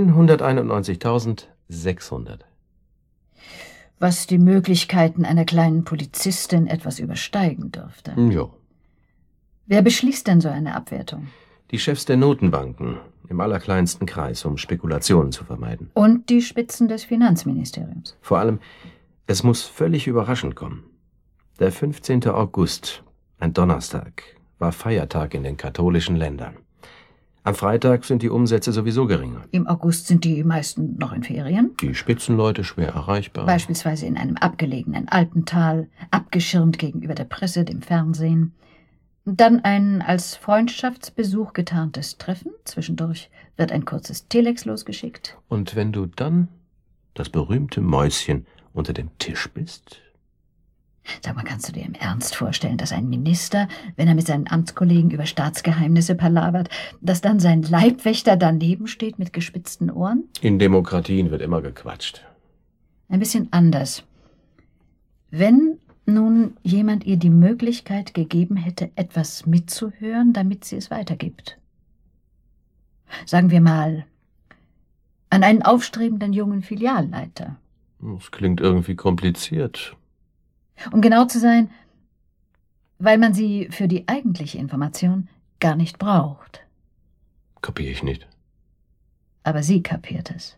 191.600. Was die Möglichkeiten einer kleinen Polizistin etwas übersteigen dürfte. Jo. Wer beschließt denn so eine Abwertung? Die Chefs der Notenbanken im allerkleinsten Kreis, um Spekulationen zu vermeiden. Und die Spitzen des Finanzministeriums. Vor allem, es muss völlig überraschend kommen. Der 15. August, ein Donnerstag, war Feiertag in den katholischen Ländern. Am Freitag sind die Umsätze sowieso geringer. Im August sind die meisten noch in Ferien. Die Spitzenleute schwer erreichbar. Beispielsweise in einem abgelegenen Alpental, abgeschirmt gegenüber der Presse, dem Fernsehen. Dann ein als Freundschaftsbesuch getarntes Treffen. Zwischendurch wird ein kurzes Telex losgeschickt. Und wenn du dann das berühmte Mäuschen unter dem Tisch bist? Sag mal, kannst du dir im Ernst vorstellen, dass ein Minister, wenn er mit seinen Amtskollegen über Staatsgeheimnisse palavert, dass dann sein Leibwächter daneben steht mit gespitzten Ohren? In Demokratien wird immer gequatscht. Ein bisschen anders. Wenn nun jemand ihr die Möglichkeit gegeben hätte, etwas mitzuhören, damit sie es weitergibt. Sagen wir mal, an einen aufstrebenden jungen Filialleiter. Das klingt irgendwie kompliziert. Um genau zu sein, weil man sie für die eigentliche Information gar nicht braucht. Kapiere ich nicht. Aber sie kapiert es.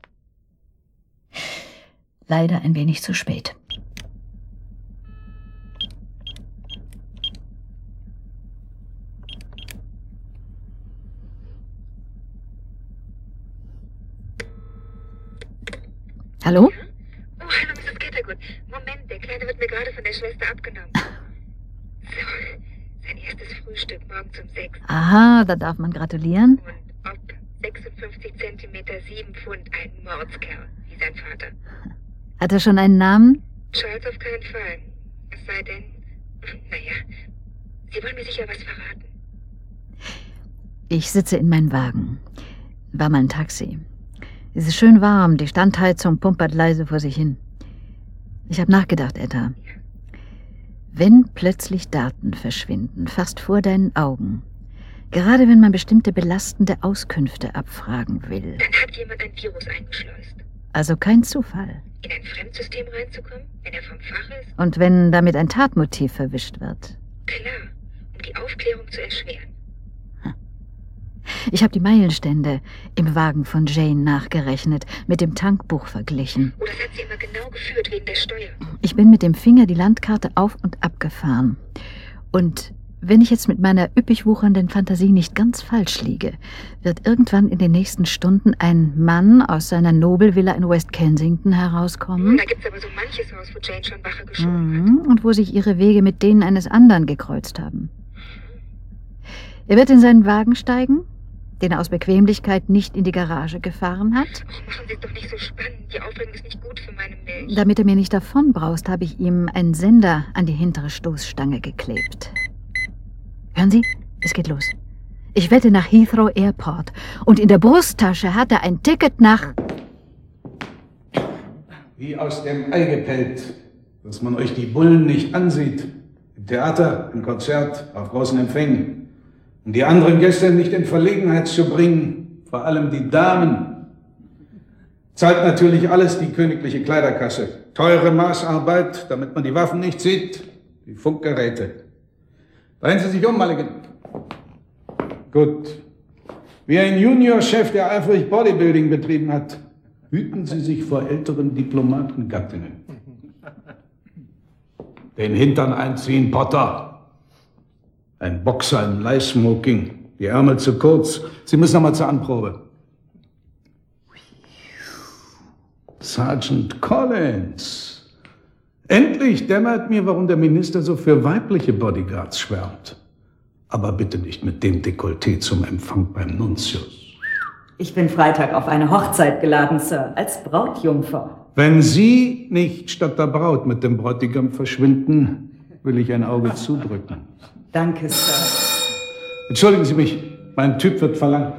Leider ein wenig zu spät. Hallo? Oh, hallo, Mrs. Cattergood. Moment, der Kleine wird mir gerade von der Schwester abgenommen. So, sein erstes Frühstück morgens um 6. Aha, da darf man gratulieren. Und ob 56 Zentimeter 7 Pfund, ein Mordskerl, wie sein Vater. Hat er schon einen Namen? Charles auf keinen Fall. Es sei denn, naja, Sie wollen mir sicher was verraten. Ich sitze in meinem Wagen. War mal ein Taxi. Es ist schön warm, die Standheizung pumpert leise vor sich hin. Ich habe nachgedacht, Etta. Wenn plötzlich Daten verschwinden, fast vor deinen Augen, gerade wenn man bestimmte belastende Auskünfte abfragen will. Dann hat jemand ein Virus eingeschleust. Also kein Zufall. In ein Fremdsystem reinzukommen, wenn er vom Fach ist? Und wenn damit ein Tatmotiv verwischt wird? Klar, um die Aufklärung zu erschweren. Ich habe die Meilenstände im Wagen von Jane nachgerechnet, mit dem Tankbuch verglichen. Oh, das hat sie immer genau geführt, wegen der Steuer. Ich bin mit dem Finger die Landkarte auf und ab gefahren. Und wenn ich jetzt mit meiner üppig wuchernden Fantasie nicht ganz falsch liege, wird irgendwann in den nächsten Stunden ein Mann aus seiner Nobelvilla in West Kensington herauskommen. Da gibt's aber so manches Haus, wo Jane schon Wache geschoben hat. Und wo sich ihre Wege mit denen eines anderen gekreuzt haben. Er wird in seinen Wagen steigen, den er aus Bequemlichkeit nicht in die Garage gefahren hat. Oh, machen Sie es doch nicht so spannend. Die Aufregung ist nicht gut für meine Milch. Damit er mir nicht davonbraust, habe ich ihm einen Sender an die hintere Stoßstange geklebt. Hören Sie, es geht los. Ich wette nach Heathrow Airport. Und in der Brusttasche hat er ein Ticket nach... Wie aus dem Ei gepellt, dass man euch die Bullen nicht ansieht. Im Theater, im Konzert, auf großen Empfängen. Um die anderen Gäste nicht in Verlegenheit zu bringen, vor allem die Damen. Zahlt natürlich alles die königliche Kleiderkasse. Teure Maßarbeit, damit man die Waffen nicht sieht, die Funkgeräte. Drehen Sie sich um, Mulligan. Gut. Wie ein Juniorchef, der eifrig Bodybuilding betrieben hat, hüten Sie sich vor älteren Diplomatengattinnen. Den Hintern einziehen, Potter. Ein Boxer im Leihsmoking, die Ärmel zu kurz. Sie müssen noch mal zur Anprobe. Sergeant Collins. Endlich dämmert mir, warum der Minister so für weibliche Bodyguards schwärmt. Aber bitte nicht mit dem Dekolleté zum Empfang beim Nuntius. Ich bin Freitag auf eine Hochzeit geladen, Sir, als Brautjungfer. Wenn Sie nicht statt der Braut mit dem Bräutigam verschwinden, will ich ein Auge zudrücken. Danke, Sir. Entschuldigen Sie mich, mein Typ wird verlangt.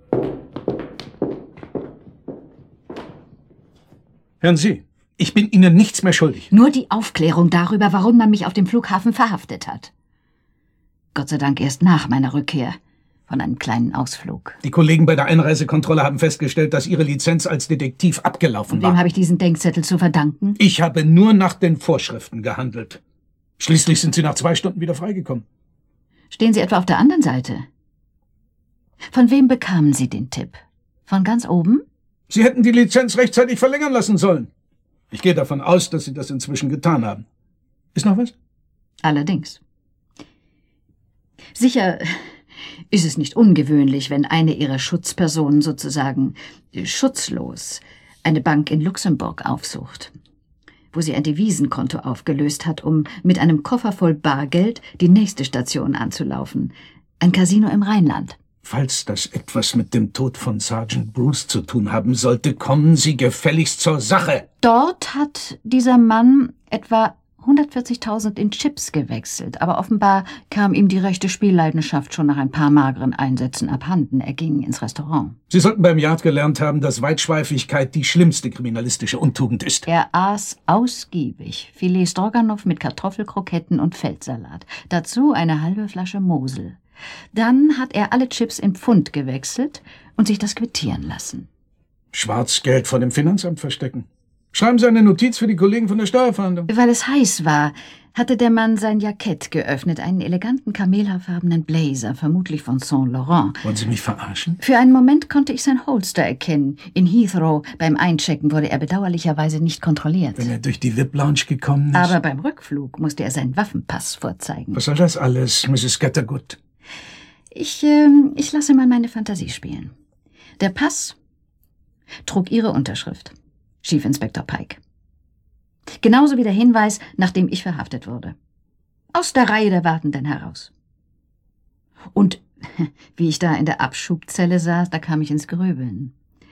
Hören Sie, ich bin Ihnen nichts mehr schuldig. Nur die Aufklärung darüber, warum man mich auf dem Flughafen verhaftet hat. Gott sei Dank erst nach meiner Rückkehr von einem kleinen Ausflug. Die Kollegen bei der Einreisekontrolle haben festgestellt, dass Ihre Lizenz als Detektiv abgelaufen war. Wem habe ich diesen Denkzettel zu verdanken? Ich habe nur nach den Vorschriften gehandelt. Schließlich sind Sie nach 2 Stunden wieder freigekommen. Stehen Sie etwa auf der anderen Seite? Von wem bekamen Sie den Tipp? Von ganz oben? Sie hätten die Lizenz rechtzeitig verlängern lassen sollen. Ich gehe davon aus, dass Sie das inzwischen getan haben. Ist noch was? Allerdings. Sicher ist es nicht ungewöhnlich, wenn eine Ihrer Schutzpersonen sozusagen schutzlos eine Bank in Luxemburg aufsucht, wo sie ein Devisenkonto aufgelöst hat, um mit einem Koffer voll Bargeld die nächste Station anzulaufen. Ein Casino im Rheinland. Falls das etwas mit dem Tod von Sergeant Bruce zu tun haben sollte, kommen Sie gefälligst zur Sache. Dort hat dieser Mann etwa 140.000 in Chips gewechselt, aber offenbar kam ihm die rechte Spielleidenschaft schon nach ein paar mageren Einsätzen abhanden. Er ging ins Restaurant. Sie sollten beim Yard gelernt haben, dass Weitschweifigkeit die schlimmste kriminalistische Untugend ist. Er aß ausgiebig Filet Stroganoff mit Kartoffelkroketten und Feldsalat. Dazu eine halbe Flasche Mosel. Dann hat er alle Chips in Pfund gewechselt und sich das quittieren lassen. Schwarzgeld vor dem Finanzamt verstecken. Schreiben Sie eine Notiz für die Kollegen von der Steuerfahndung. Weil es heiß war, hatte der Mann sein Jackett geöffnet, einen eleganten kamelhaarfarbenen Blazer, vermutlich von Saint Laurent. Wollen Sie mich verarschen? Für einen Moment konnte ich sein Holster erkennen. In Heathrow beim Einchecken wurde er bedauerlicherweise nicht kontrolliert. Wenn er durch die VIP-Lounge gekommen ist. Aber beim Rückflug musste er seinen Waffenpass vorzeigen. Was soll das alles, Mrs. Cattergood? Ich lasse mal meine Fantasie spielen. Der Pass trug Ihre Unterschrift, Chief Inspector Pike. Genauso wie der Hinweis, nachdem ich verhaftet wurde. Aus der Reihe der Wartenden heraus. Und wie ich da in der Abschubzelle saß, da kam ich ins Grübeln.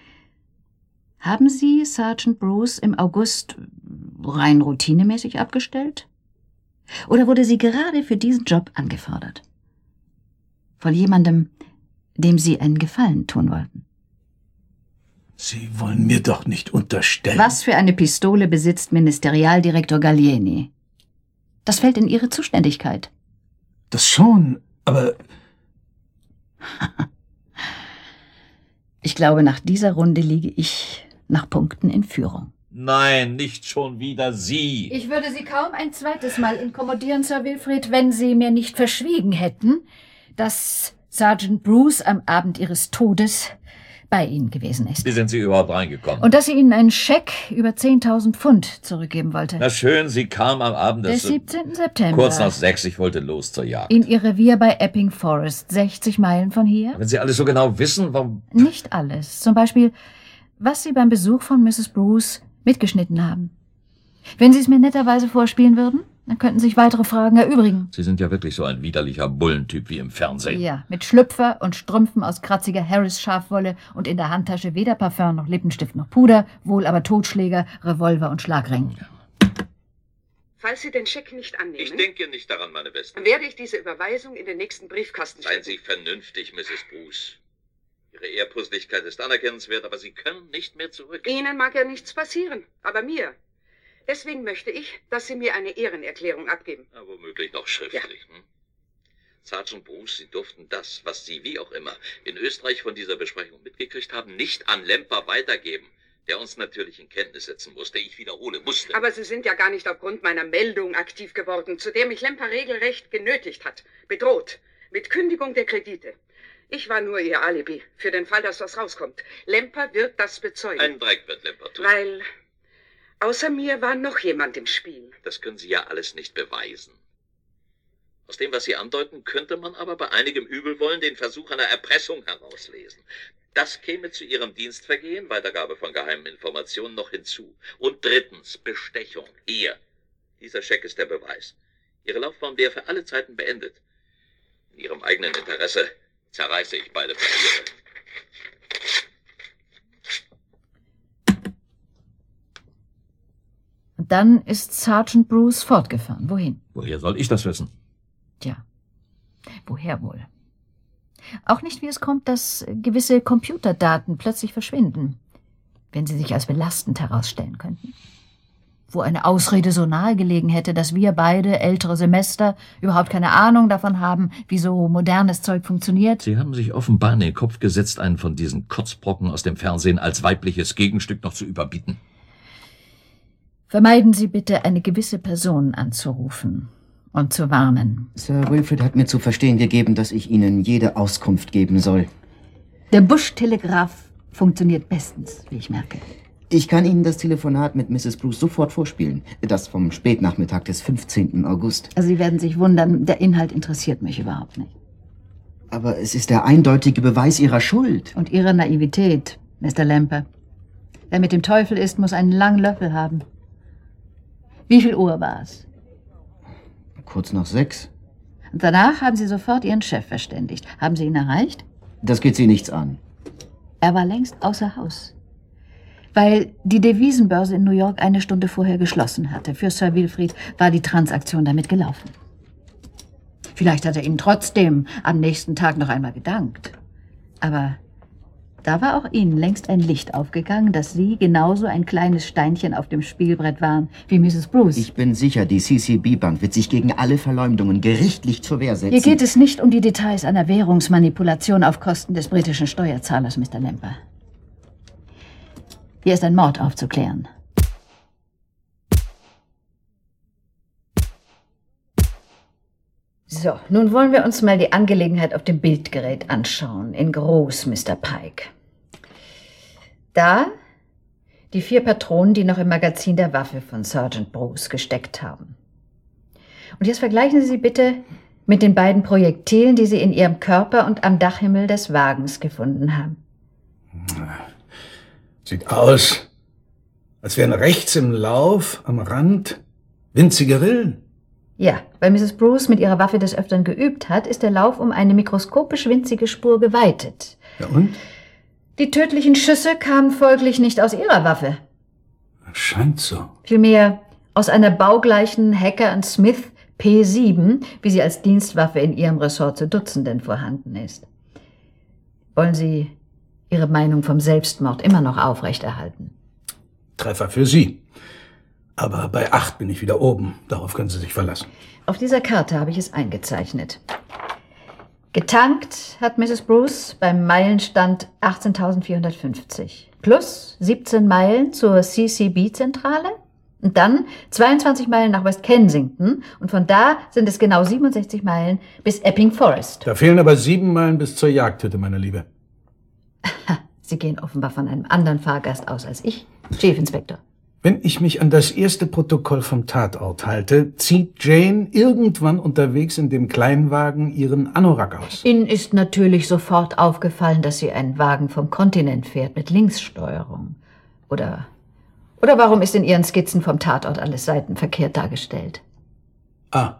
Haben Sie Sergeant Bruce im August rein routinemäßig abgestellt? Oder wurde sie gerade für diesen Job angefordert? Von jemandem, dem Sie einen Gefallen tun wollten? Sie wollen mir doch nicht unterstellen. Was für eine Pistole besitzt Ministerialdirektor Gallieni? Das fällt in Ihre Zuständigkeit. Das schon, aber... Ich glaube, nach dieser Runde liege ich nach Punkten in Führung. Nein, nicht schon wieder Sie. Ich würde Sie kaum ein zweites Mal inkommodieren, Sir Wilfrid, wenn Sie mir nicht verschwiegen hätten, dass Sergeant Bruce am Abend Ihres Todes bei Ihnen gewesen ist. Wie sind Sie überhaupt reingekommen? Und dass sie Ihnen einen Scheck über 10.000 Pfund zurückgeben wollte. Na schön, sie kam am Abend des 17. September. Kurz nach 6, ich wollte los zur Jagd. In ihr Revier bei Epping Forest, 60 Meilen von hier. Wenn Sie alles so genau wissen, warum... Nicht alles. Zum Beispiel, was Sie beim Besuch von Mrs. Bruce mitgeschnitten haben. Wenn Sie es mir netterweise vorspielen würden, dann könnten sich weitere Fragen erübrigen. Sie sind ja wirklich so ein widerlicher Bullentyp wie im Fernsehen. Ja, mit Schlüpfer und Strümpfen aus kratziger Harris-Schafwolle und in der Handtasche weder Parfum noch Lippenstift noch Puder, wohl aber Totschläger, Revolver und Schlagring. Falls Sie den Scheck nicht annehmen... Ich denke nicht daran, meine Besten. ...werde ich diese Überweisung in den nächsten Briefkasten Seien stecken. Sie vernünftig, Mrs. Bruce. Ihre Ehrpusslichkeit ist anerkennenswert, aber Sie können nicht mehr zurück. Ihnen mag ja nichts passieren, aber mir. Deswegen möchte ich, dass Sie mir eine Ehrenerklärung abgeben. Ja, womöglich noch schriftlich. Ja. Sergeant Bruce, Sie durften das, was Sie wie auch immer in Österreich von dieser Besprechung mitgekriegt haben, nicht an Lemper weitergeben, der uns natürlich in Kenntnis setzen musste. Ich wiederhole, musste. Aber Sie sind ja gar nicht aufgrund meiner Meldung aktiv geworden, zu der mich Lemper regelrecht genötigt hat. Bedroht. Mit Kündigung der Kredite. Ich war nur Ihr Alibi, für den Fall, dass was rauskommt. Lemper wird das bezeugen. Ein Dreck wird Lemper tun. Weil... außer mir war noch jemand im Spiel. Das können Sie ja alles nicht beweisen. Aus dem, was Sie andeuten, könnte man aber bei einigem Übelwollen den Versuch einer Erpressung herauslesen. Das käme zu Ihrem Dienstvergehen, Weitergabe von geheimen Informationen, noch hinzu. Und drittens, Bestechung. Hier. Dieser Scheck ist der Beweis. Ihre Laufbahn wäre für alle Zeiten beendet. In Ihrem eigenen Interesse zerreiße ich beide Papiere. Und dann ist Sergeant Bruce fortgefahren. Wohin? Woher soll ich das wissen? Tja, woher wohl? Auch nicht, wie es kommt, dass gewisse Computerdaten plötzlich verschwinden, wenn sie sich als belastend herausstellen könnten. Wo eine Ausrede so nahe gelegen hätte, dass wir beide, ältere Semester, überhaupt keine Ahnung davon haben, wie so modernes Zeug funktioniert. Sie haben sich offenbar in den Kopf gesetzt, einen von diesen Kotzbrocken aus dem Fernsehen als weibliches Gegenstück noch zu überbieten. Vermeiden Sie bitte, eine gewisse Person anzurufen und zu warnen. Sir Wilfrid hat mir zu verstehen gegeben, dass ich Ihnen jede Auskunft geben soll. Der Busch-Telegraph funktioniert bestens, wie ich merke. Ich kann Ihnen das Telefonat mit Mrs. Bruce sofort vorspielen. Das vom Spätnachmittag des 15. August. Also Sie werden sich wundern, der Inhalt interessiert mich überhaupt nicht. Aber es ist der eindeutige Beweis Ihrer Schuld. Und Ihrer Naivität, Mr. Lemper. Wer mit dem Teufel isst, muss einen langen Löffel haben. Wie viel Uhr war es? Kurz nach 6. Und danach haben Sie sofort Ihren Chef verständigt. Haben Sie ihn erreicht? Das geht Sie nichts an. Er war längst außer Haus. Weil die Devisenbörse in New York eine Stunde vorher geschlossen hatte. Für Sir Wilfrid war die Transaktion damit gelaufen. Vielleicht hat er Ihnen trotzdem am nächsten Tag noch einmal gedankt. Aber da war auch Ihnen längst ein Licht aufgegangen, dass Sie genauso ein kleines Steinchen auf dem Spielbrett waren wie Mrs. Bruce. Ich bin sicher, die CCB-Bank wird sich gegen alle Verleumdungen gerichtlich zur Wehr setzen. Hier geht es nicht um die Details einer Währungsmanipulation auf Kosten des britischen Steuerzahlers, Mr. Lemper. Hier ist ein Mord aufzuklären. So, nun wollen wir uns mal die Angelegenheit auf dem Bildgerät anschauen. In groß, Mr. Pike. Da die 4 Patronen, die noch im Magazin der Waffe von Sergeant Bruce gesteckt haben. Und jetzt vergleichen Sie sie bitte mit den beiden Projektilen, die Sie in Ihrem Körper und am Dachhimmel des Wagens gefunden haben. Sieht aus, als wären rechts im Lauf, am Rand, winzige Rillen. Ja, weil Mrs. Bruce mit ihrer Waffe des Öfteren geübt hat, ist der Lauf um eine mikroskopisch winzige Spur geweitet. Ja und? Die tödlichen Schüsse kamen folglich nicht aus ihrer Waffe. Scheint so. Vielmehr aus einer baugleichen Hacker & Smith P7, wie sie als Dienstwaffe in ihrem Ressort zu Dutzenden vorhanden ist. Wollen Sie Ihre Meinung vom Selbstmord immer noch aufrechterhalten? Treffer für Sie. Aber bei 8 bin ich wieder oben. Darauf können Sie sich verlassen. Auf dieser Karte habe ich es eingezeichnet. Getankt hat Mrs. Bruce beim Meilenstand 18.450. Plus 17 Meilen zur CCB-Zentrale. Und dann 22 Meilen nach West Kensington. Und von da sind es genau 67 Meilen bis Epping Forest. Da fehlen aber 7 Meilen bis zur Jagdhütte, meine Liebe. Sie gehen offenbar von einem anderen Fahrgast aus als ich, Chief Inspector. Wenn ich mich an das erste Protokoll vom Tatort halte, zieht Jane irgendwann unterwegs in dem Kleinwagen ihren Anorak aus. Ihnen ist natürlich sofort aufgefallen, dass sie einen Wagen vom Kontinent fährt mit Linkssteuerung. Oder warum ist in Ihren Skizzen vom Tatort alles seitenverkehrt dargestellt? Ah.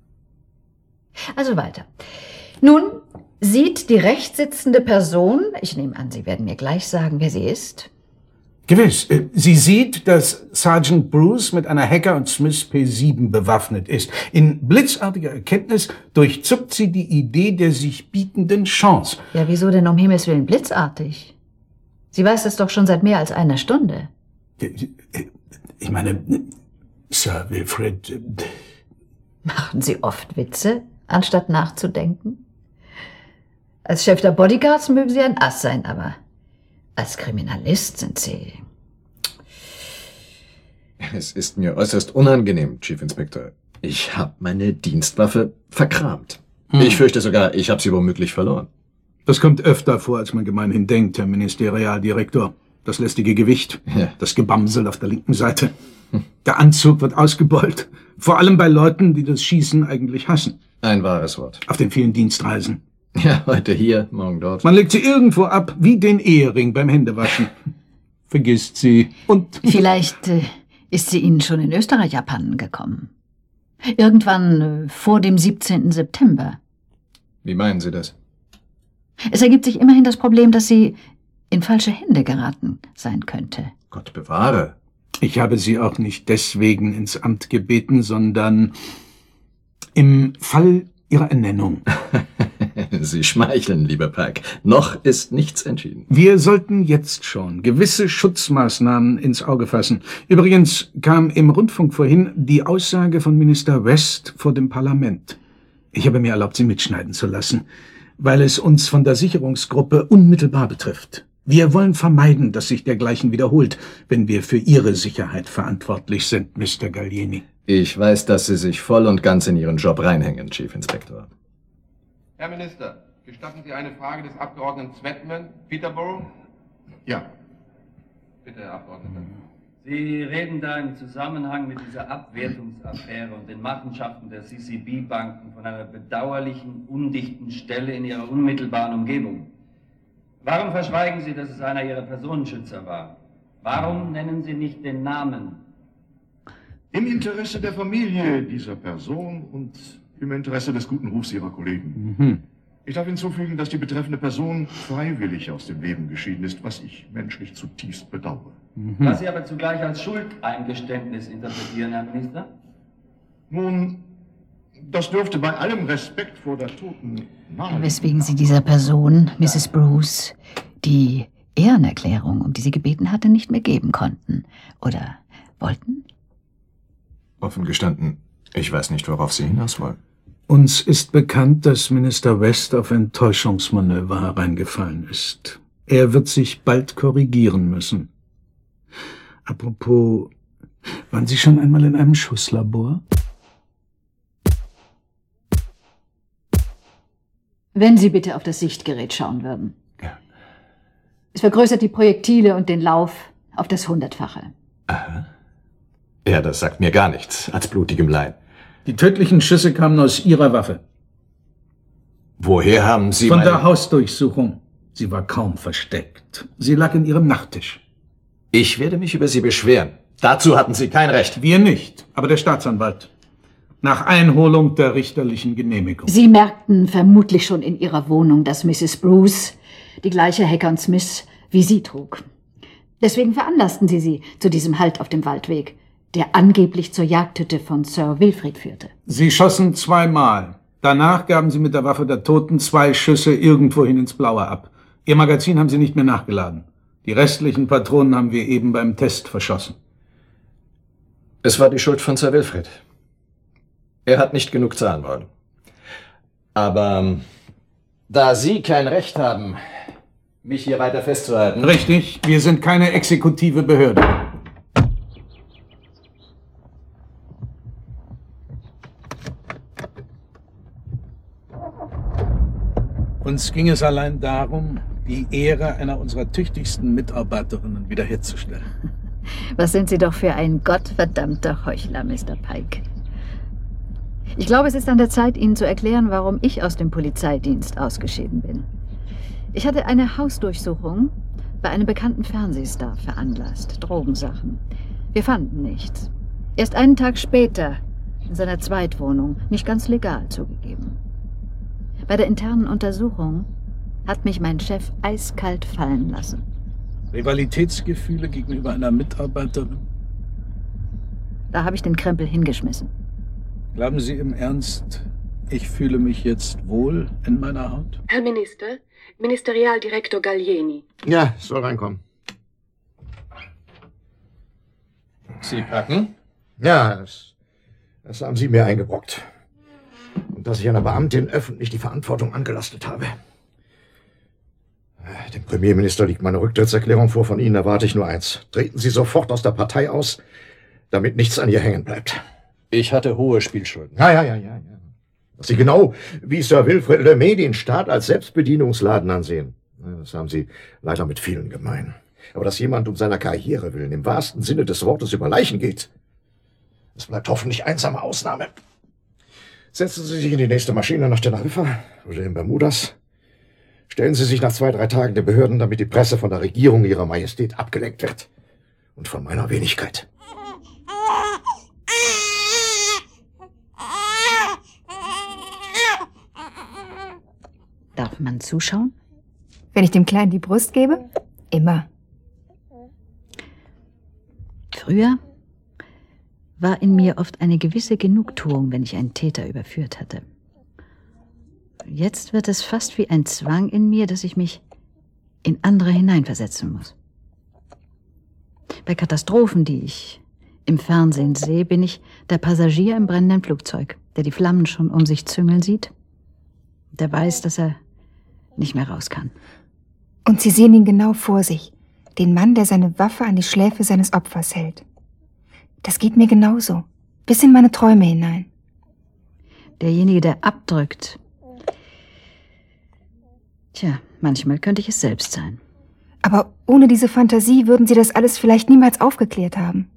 Also weiter. Nun sieht die rechtssitzende Person, ich nehme an, Sie werden mir gleich sagen, wer sie ist. Gewiss. Sie sieht, dass Sergeant Bruce mit einer Hacker & Smith P7 bewaffnet ist. In blitzartiger Erkenntnis durchzuckt sie die Idee der sich bietenden Chance. Ja, wieso denn um Himmels Willen blitzartig? Sie weiß es doch schon seit mehr als einer Stunde. Ich meine, Sir Wilfrid... Machen Sie oft Witze, anstatt nachzudenken? Als Chef der Bodyguards mögen Sie ein Ass sein, aber als Kriminalist sind Sie... Es ist mir äußerst unangenehm, Chief Inspector. Ich habe meine Dienstwaffe verkramt. Ich fürchte sogar, ich habe sie womöglich verloren. Das kommt öfter vor, als man gemeinhin denkt, Herr Ministerialdirektor. Das lästige Gewicht, das Gebamsel auf der linken Seite. Der Anzug wird ausgebeult. Vor allem bei Leuten, die das Schießen eigentlich hassen. Ein wahres Wort. Auf den vielen Dienstreisen. Ja, heute hier, morgen dort. Man legt sie irgendwo ab, wie den Ehering beim Händewaschen. Vergisst sie und... Vielleicht ist sie Ihnen schon in Österreich abhanden gekommen. Irgendwann vor dem 17. September. Wie meinen Sie das? Es ergibt sich immerhin das Problem, dass sie in falsche Hände geraten sein könnte. Gott bewahre. Ich habe Sie auch nicht deswegen ins Amt gebeten, sondern im Fall Ihrer Ernennung. Sie schmeicheln, lieber Pike. Noch ist nichts entschieden. Wir sollten jetzt schon gewisse Schutzmaßnahmen ins Auge fassen. Übrigens kam im Rundfunk vorhin die Aussage von Minister West vor dem Parlament. Ich habe mir erlaubt, sie mitschneiden zu lassen, weil es uns von der Sicherungsgruppe unmittelbar betrifft. Wir wollen vermeiden, dass sich dergleichen wiederholt, wenn wir für Ihre Sicherheit verantwortlich sind, Mr. Gallieni. Ich weiß, dass Sie sich voll und ganz in Ihren Job reinhängen, Chief Inspector. Herr Minister, gestatten Sie eine Frage des Abgeordneten Sweatman, Peterborough? Ja. Bitte, Herr Abgeordneter. Sie reden da im Zusammenhang mit dieser Abwertungsaffäre und den Machenschaften der CCB-Banken von einer bedauerlichen, undichten Stelle in Ihrer unmittelbaren Umgebung. Warum verschweigen Sie, dass es einer Ihrer Personenschützer war? Warum nennen Sie nicht den Namen? Im Interesse der Familie dieser Person und im Interesse des guten Rufs Ihrer Kollegen. Ich darf hinzufügen, dass die betreffende Person freiwillig aus dem Leben geschieden ist, was ich menschlich zutiefst bedauere. Was Sie aber zugleich als Schuldeingeständnis interpretieren, Herr Minister? Nun, das dürfte bei allem Respekt vor der Toten nahe. Weswegen Sie dieser Person, Mrs. Bruce, die Ehrenerklärung, um die Sie gebeten hatte, nicht mehr geben konnten. Oder wollten? Offen gestanden, ich weiß nicht, worauf Sie hinaus wollen. Uns ist bekannt, dass Minister West auf Enttäuschungsmanöver hereingefallen ist. Er wird sich bald korrigieren müssen. Apropos, waren Sie schon einmal in einem Schusslabor? Wenn Sie bitte auf das Sichtgerät schauen würden. Ja. Es vergrößert die Projektile und den Lauf auf das 100-fache. Aha. Ja, das sagt mir gar nichts, als blutigem Laien. Die tödlichen Schüsse kamen aus Ihrer Waffe. Woher haben Sie Von der Hausdurchsuchung. Sie war kaum versteckt. Sie lag in Ihrem Nachttisch. Ich werde mich über Sie beschweren. Dazu hatten Sie kein Recht. Wir nicht, aber der Staatsanwalt. Nach Einholung der richterlichen Genehmigung. Sie merkten vermutlich schon in Ihrer Wohnung, dass Mrs. Bruce die gleiche Hacker und Smith wie Sie trug. Deswegen veranlassten Sie zu diesem Halt auf dem Waldweg, der angeblich zur Jagdhütte von Sir Wilfrid führte. Sie schossen 2-mal. Danach gaben Sie mit der Waffe der Toten 2 Schüsse irgendwohin ins Blaue ab. Ihr Magazin haben Sie nicht mehr nachgeladen. Die restlichen Patronen haben wir eben beim Test verschossen. Es war die Schuld von Sir Wilfrid. Er hat nicht genug zahlen wollen. Aber da Sie kein Recht haben, mich hier weiter festzuhalten... Richtig, wir sind keine exekutive Behörde. Uns ging es allein darum, die Ehre einer unserer tüchtigsten Mitarbeiterinnen wiederherzustellen. Was sind Sie doch für ein gottverdammter Heuchler, Mr. Pike. Ich glaube, es ist an der Zeit, Ihnen zu erklären, warum ich aus dem Polizeidienst ausgeschieden bin. Ich hatte eine Hausdurchsuchung bei einem bekannten Fernsehstar veranlasst. Drogensachen. Wir fanden nichts. Erst einen Tag später, in seiner Zweitwohnung, nicht ganz legal zugegeben. Bei der internen Untersuchung hat mich mein Chef eiskalt fallen lassen. Rivalitätsgefühle gegenüber einer Mitarbeiterin? Da habe ich den Krempel hingeschmissen. Glauben Sie im Ernst, ich fühle mich jetzt wohl in meiner Haut? Herr Minister, Ministerialdirektor Gallieni. Ja, soll reinkommen. Sie packen? Ja, das haben Sie mir eingebrockt. Und dass ich einer Beamtin öffentlich die Verantwortung angelastet habe. Dem Premierminister liegt meine Rücktrittserklärung vor. Von Ihnen erwarte ich nur eins. Treten Sie sofort aus der Partei aus, damit nichts an ihr hängen bleibt. Ich hatte hohe Spielschulden. Ja. Dass Sie genau wie Sir Wilfrid LeMay den Staat als Selbstbedienungsladen ansehen. Das haben Sie leider mit vielen gemein. Aber dass jemand um seiner Karriere willen im wahrsten Sinne des Wortes über Leichen geht, das bleibt hoffentlich einsame Ausnahme. Setzen Sie sich in die nächste Maschine nach Teneriffa oder in Bermudas. Stellen Sie sich nach 2-3 Tagen den Behörden, damit die Presse von der Regierung Ihrer Majestät abgelenkt wird. Und von meiner Wenigkeit. Darf man zuschauen? Wenn ich dem Kleinen die Brust gebe? Immer. Früher war in mir oft eine gewisse Genugtuung, wenn ich einen Täter überführt hatte. Jetzt wird es fast wie ein Zwang in mir, dass ich mich in andere hineinversetzen muss. Bei Katastrophen, die ich im Fernsehen sehe, bin ich der Passagier im brennenden Flugzeug, der die Flammen schon um sich züngeln sieht, der weiß, dass er nicht mehr raus kann. Und Sie sehen ihn genau vor sich, den Mann, der seine Waffe an die Schläfe seines Opfers hält. Das geht mir genauso, bis in meine Träume hinein. Derjenige, der abdrückt. Tja, manchmal könnte ich es selbst sein. Aber ohne diese Fantasie würden Sie das alles vielleicht niemals aufgeklärt haben.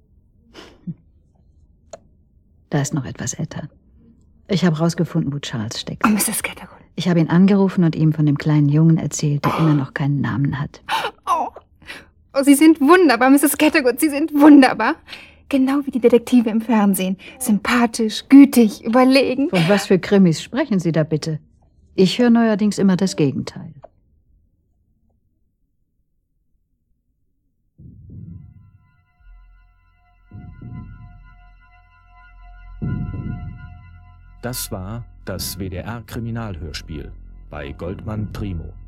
Da ist noch etwas, Etta. Ich habe rausgefunden, wo Charles steckt. Oh, Mrs. Cattergood. Ich habe ihn angerufen und ihm von dem kleinen Jungen erzählt, der immer noch keinen Namen hat. Oh, Sie sind wunderbar, Mrs. Cattergood, Sie sind wunderbar. Genau wie die Detektive im Fernsehen. Sympathisch, gütig, überlegen. Von was für Krimis sprechen Sie da bitte? Ich höre neuerdings immer das Gegenteil. Das war das WDR-Kriminalhörspiel bei Goldmann Primo.